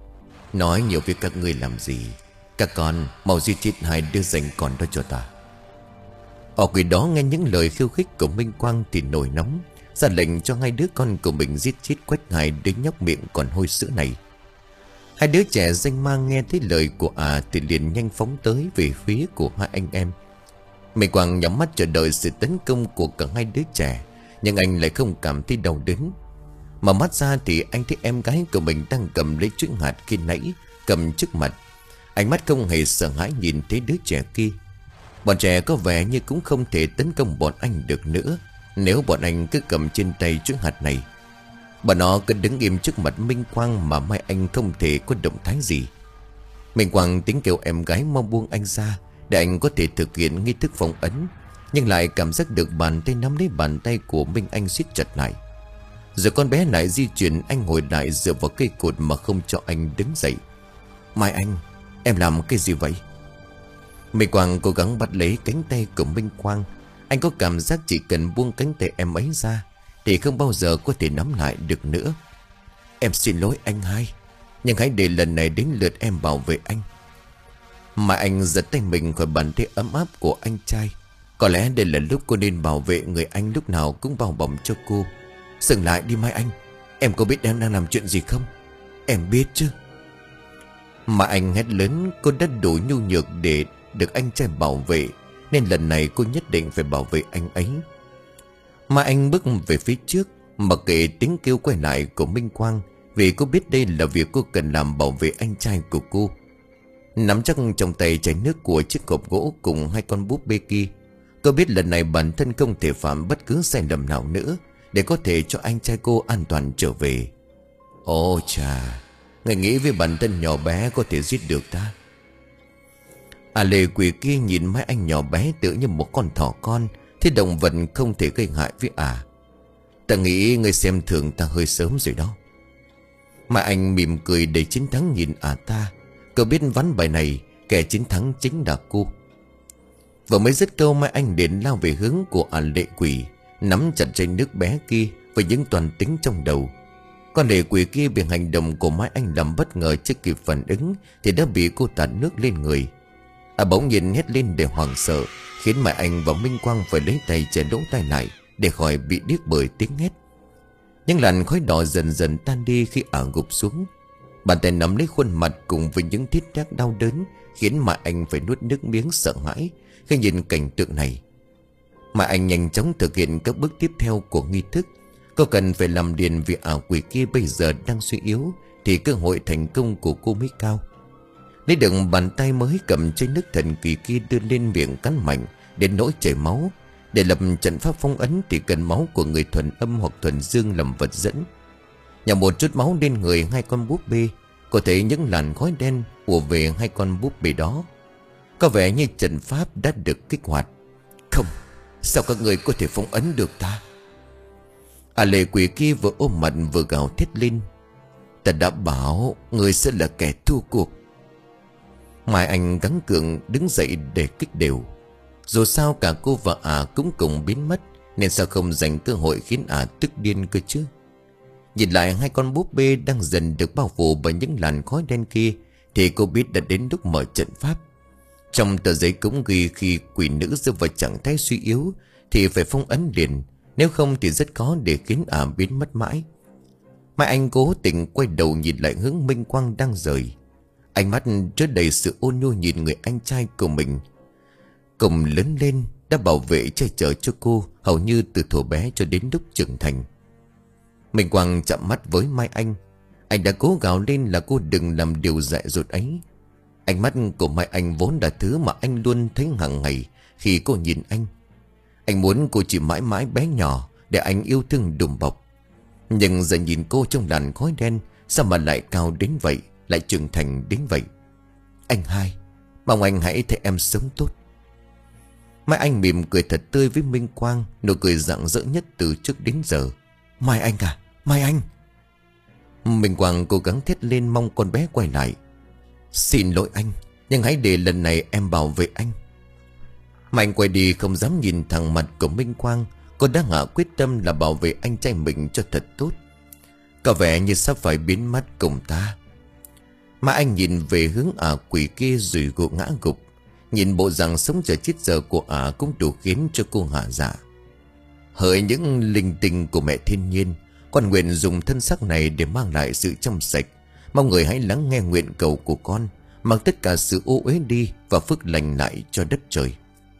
Nói nhiều với các ngươi làm gì? Các con mau giết chết hai đứa dành còn đó cho ta. Ở quỷ đó nghe những lời khiêu khích của Minh Quang thì nổi nóng, ra lệnh cho hai đứa con của mình giết chết quách hai đứa nhóc miệng còn hôi sữa này. Hai đứa trẻ danh ma nghe thấy lời của ả à thì liền nhanh phóng tới về phía của hai anh em. Minh Quang nhắm mắt chờ đợi sự tấn công của cả hai đứa trẻ, nhưng anh lại không cảm thấy đau đớn. Mở mắt ra thì anh thấy em gái của mình đang cầm lấy chuỗi hạt khi nãy cầm trước mặt. Ánh mắt không hề sợ hãi nhìn thấy đứa trẻ kia. Bọn trẻ có vẻ như cũng không thể tấn công bọn anh được nữa nếu bọn anh cứ cầm trên tay chuỗi hạt này. Bọn nó cứ đứng im trước mặt Minh Quang mà Mai Anh không thể có động thái gì. Minh Quang tính kêu em gái mau buông anh ra để anh có thể thực hiện nghi thức phong ấn, nhưng lại cảm giác được bàn tay nắm lấy bàn tay của Minh Anh siết chặt lại. Rồi con bé lại di chuyển anh ngồi lại dựa vào cây cột mà không cho anh đứng dậy. Mai Anh, em làm cái gì vậy? Minh Quang cố gắng bắt lấy cánh tay của Minh Quang. Anh có cảm giác chỉ cần buông cánh tay em ấy ra thì không bao giờ có thể nắm lại được nữa. Em xin lỗi anh hai, nhưng hãy để lần này đến lượt em bảo vệ anh. Mà anh giật tay mình khỏi bàn tay ấm áp của anh trai. Có lẽ đây là lúc cô nên bảo vệ người anh lúc nào cũng bao bọc cho cô. Dừng lại đi Mai Anh, em có biết em đang làm chuyện gì không? Em biết chứ. Mà anh hét lớn, cô đã đủ nhu nhược để được anh trai bảo vệ, nên lần này cô nhất định phải bảo vệ anh ấy. Mà anh bước về phía trước, mặc kệ tiếng kêu quay lại của Minh Quang, vì cô biết đây là việc cô cần làm bảo vệ anh trai của cô. Nắm chắc trong tay chai nước của chiếc hộp gỗ cùng hai con búp bê kia, cô biết lần này bản thân không thể phạm bất cứ sai lầm nào nữa để có thể cho anh trai cô an toàn trở về. Ôi chà, người nghĩ với bản thân nhỏ bé có thể giết được ta? À lệ quỷ kia nhìn mấy anh nhỏ bé tựa như một con thỏ con, thế động vật không thể gây hại với à. Ta nghĩ người xem thường ta hơi sớm rồi đó. Mà anh mỉm cười đầy chiến thắng nhìn à ta. Cậu biết ván bài này kẻ chiến thắng chính là cô. Vừa mới dứt câu mai anh đến lao về hướng của à lệ quỷ, nắm chặt chai nước bé kia với những toàn tính trong đầu. Con lệ quỷ kia bị hành động của Mai Anh làm bất ngờ, chưa kịp phản ứng thì đã bị cô tạt nước lên người. À bỗng nhìn hét lên để hoảng sợ, khiến Mai Anh và Minh Quang phải lấy tay che lỗ tai lại để khỏi bị điếc bởi tiếng hét. Những làn khói đỏ dần dần tan đi khi ả gục xuống. Bàn tay nắm lấy khuôn mặt cùng với những thiết thác đau đớn khiến Mai Anh phải nuốt nước miếng sợ hãi khi nhìn cảnh tượng này. Mai Anh nhanh chóng thực hiện các bước tiếp theo của nghi thức. Cô cần phải làm liền vì ảo quỷ kia bây giờ đang suy yếu thì cơ hội thành công của cô mới cao. Lấy đựng bàn tay mới cầm chai nước thần kỳ kia đưa lên miệng cắn mạnh đến nỗi chảy máu. Để lập trận pháp phong ấn thì cần máu của người thuần âm hoặc thuần dương làm vật dẫn. Nhả một chút máu lên người hai con búp bê, có thấy những làn khói đen ùa về hai con búp bê đó. Có vẻ như trận pháp đã được kích hoạt. Không, sao các người có thể phong ấn được ta? À lệ quỷ kia vừa ôm mặt vừa gào thét lên. Ta đã bảo người sẽ là kẻ thua cuộc. Mai Anh gắng gượng đứng dậy để kích đều. Dù sao cả cô và ả cũng cùng biến mất, nên sao không dành cơ hội khiến ả tức điên cơ chứ. Nhìn lại hai con búp bê đang dần được bao phủ bởi những làn khói đen kia thì cô biết đã đến lúc mở trận pháp. Trong tờ giấy cũng ghi khi quỷ nữ rơi vào trạng thái suy yếu thì phải phong ấn liền, nếu không thì rất khó để khiến ả biến mất mãi. Mai Anh cố tình quay đầu nhìn lại hướng Minh Quang đang rời. Ánh mắt chứa đầy sự ôn nhu nhìn người anh trai của mình cùng lớn lên, đã bảo vệ che chở cho cô hầu như từ thuở bé cho đến lúc trưởng thành. Minh Quang chạm mắt với Mai Anh. Anh đã cố gào lên là cô đừng làm điều dại dột ấy. Ánh mắt của Mai Anh vốn là thứ mà anh luôn thấy hàng ngày khi cô nhìn anh. Anh muốn cô chỉ mãi mãi bé nhỏ để anh yêu thương đùm bọc. Nhưng giờ nhìn cô trong làn khói đen, sao mà lại cao đến vậy, lại trưởng thành đến vậy. Anh hai, mong anh hãy thấy em sống tốt. Mai Anh mỉm cười thật tươi với Minh Quang, nụ cười rạng rỡ nhất từ trước đến giờ. Mai Anh à, Mai Anh. Minh Quang cố gắng thét lên mong con bé quay lại. Xin lỗi anh, nhưng hãy để lần này em bảo vệ anh. Mai Anh quay đi không dám nhìn thẳng mặt của Minh Quang. Cô đã hạ quyết tâm là bảo vệ anh trai mình cho thật tốt. Có vẻ như sắp phải biến mất cùng ta. Mà anh nhìn về hướng ả quỷ kia rồi gục ngã gục. Nhìn bộ dạng sống chờ chết giờ của ả cũng đủ khiến cho cô hạ dạ. Hỡi những linh tinh của mẹ thiên nhiên, con nguyện dùng thân xác này để mang lại sự trong sạch. Mong người hãy lắng nghe nguyện cầu của con, mang tất cả sự ô uế đi và phước lành lại cho đất trời.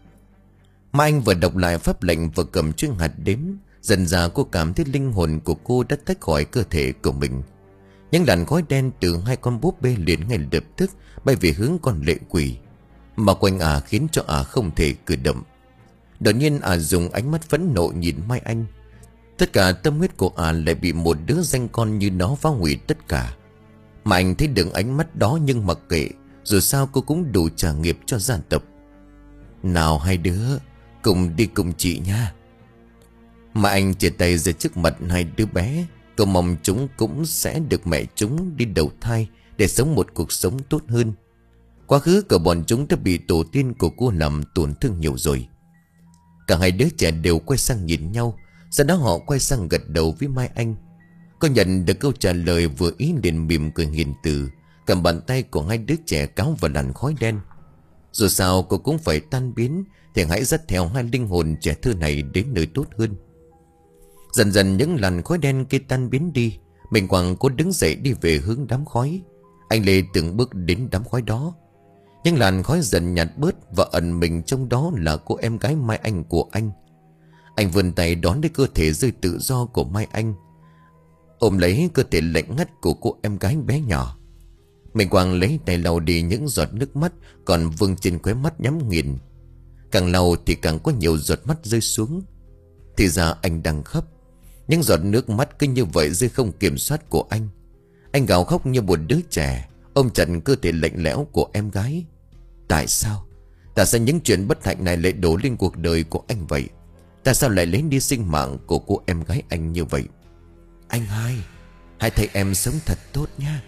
Mà anh vừa đọc lại pháp lệnh và cầm chiếc hạt đếm, dần dà cô cảm thấy linh hồn của cô đã tách khỏi cơ thể của mình. Những làn khói đen từ hai con búp bê liền ngay lập tức bay về hướng con lệ quỷ, mà quanh ả khiến cho ả không thể cử động. Đột nhiên ả dùng ánh mắt phẫn nộ nhìn Mai Anh. Tất cả tâm huyết của ả lại bị một đứa danh con như nó phá hủy tất cả. Mà anh thấy được ánh mắt đó nhưng mặc kệ, dù sao cô cũng đủ trả nghiệp cho gia tộc. Nào hai đứa cùng đi cùng chị nha. Mà anh chia tay ra trước mặt hai đứa bé. Cậu mong chúng cũng sẽ được mẹ chúng đi đầu thai để sống một cuộc sống tốt hơn. Quá khứ của bọn chúng đã bị tổ tiên của cô làm tổn thương nhiều rồi. Cả hai đứa trẻ đều quay sang nhìn nhau. Sau đó họ quay sang gật đầu với Mai Anh. Cô nhận được câu trả lời vừa ý liền mỉm cười hiền từ, cầm bàn tay của hai đứa trẻ cáo vào làn khói đen. Dù sao cô cũng phải tan biến, thì hãy dắt theo hai linh hồn trẻ thơ này đến nơi tốt hơn. Dần dần những làn khói đen kia tan biến đi. Mình Quang cố đứng dậy đi về hướng đám khói. Anh Lê từng bước đến đám khói đó. Nhưng làn khói dần nhạt bớt, và ẩn mình trong đó là cô em gái Mai Anh của anh. Anh vươn tay đón lấy cơ thể rơi tự do của Mai Anh, ôm lấy cơ thể lạnh ngắt của cô em gái bé nhỏ. Mình Quang lấy tay lau đi những giọt nước mắt còn vương trên khóe mắt nhắm nghiền. Càng lau thì càng có nhiều giọt mắt rơi xuống. Thì ra anh đang khóc. Những giọt nước mắt cứ như vậy rơi không kiểm soát của anh. Anh gào khóc như một đứa trẻ, ôm chặt cơ thể lạnh lẽo của em gái. Tại sao? Tại sao những chuyện bất hạnh này lại đổ lên cuộc đời của anh vậy? Tại sao lại lấy đi sinh mạng của cô em gái anh như vậy? Anh hai, hãy thấy em sống thật tốt nha.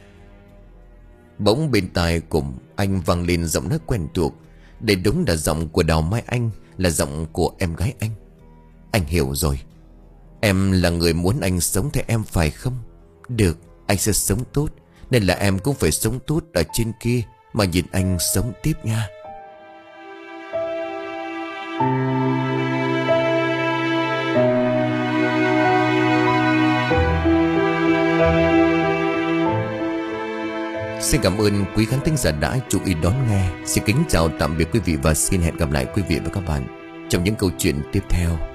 Bỗng bên tai cùng anh vang lên giọng nói quen thuộc. Đây đúng là giọng của Đào Mai Anh, là giọng của em gái anh. Anh hiểu rồi. Em là người muốn anh sống theo em phải không? Được, anh sẽ sống tốt. Nên là em cũng phải sống tốt ở trên kia mà nhìn anh sống tiếp nha. Xin cảm ơn quý khán thính giả đã chú ý đón nghe. Xin kính chào tạm biệt quý vị và xin hẹn gặp lại quý vị và các bạn trong những câu chuyện tiếp theo.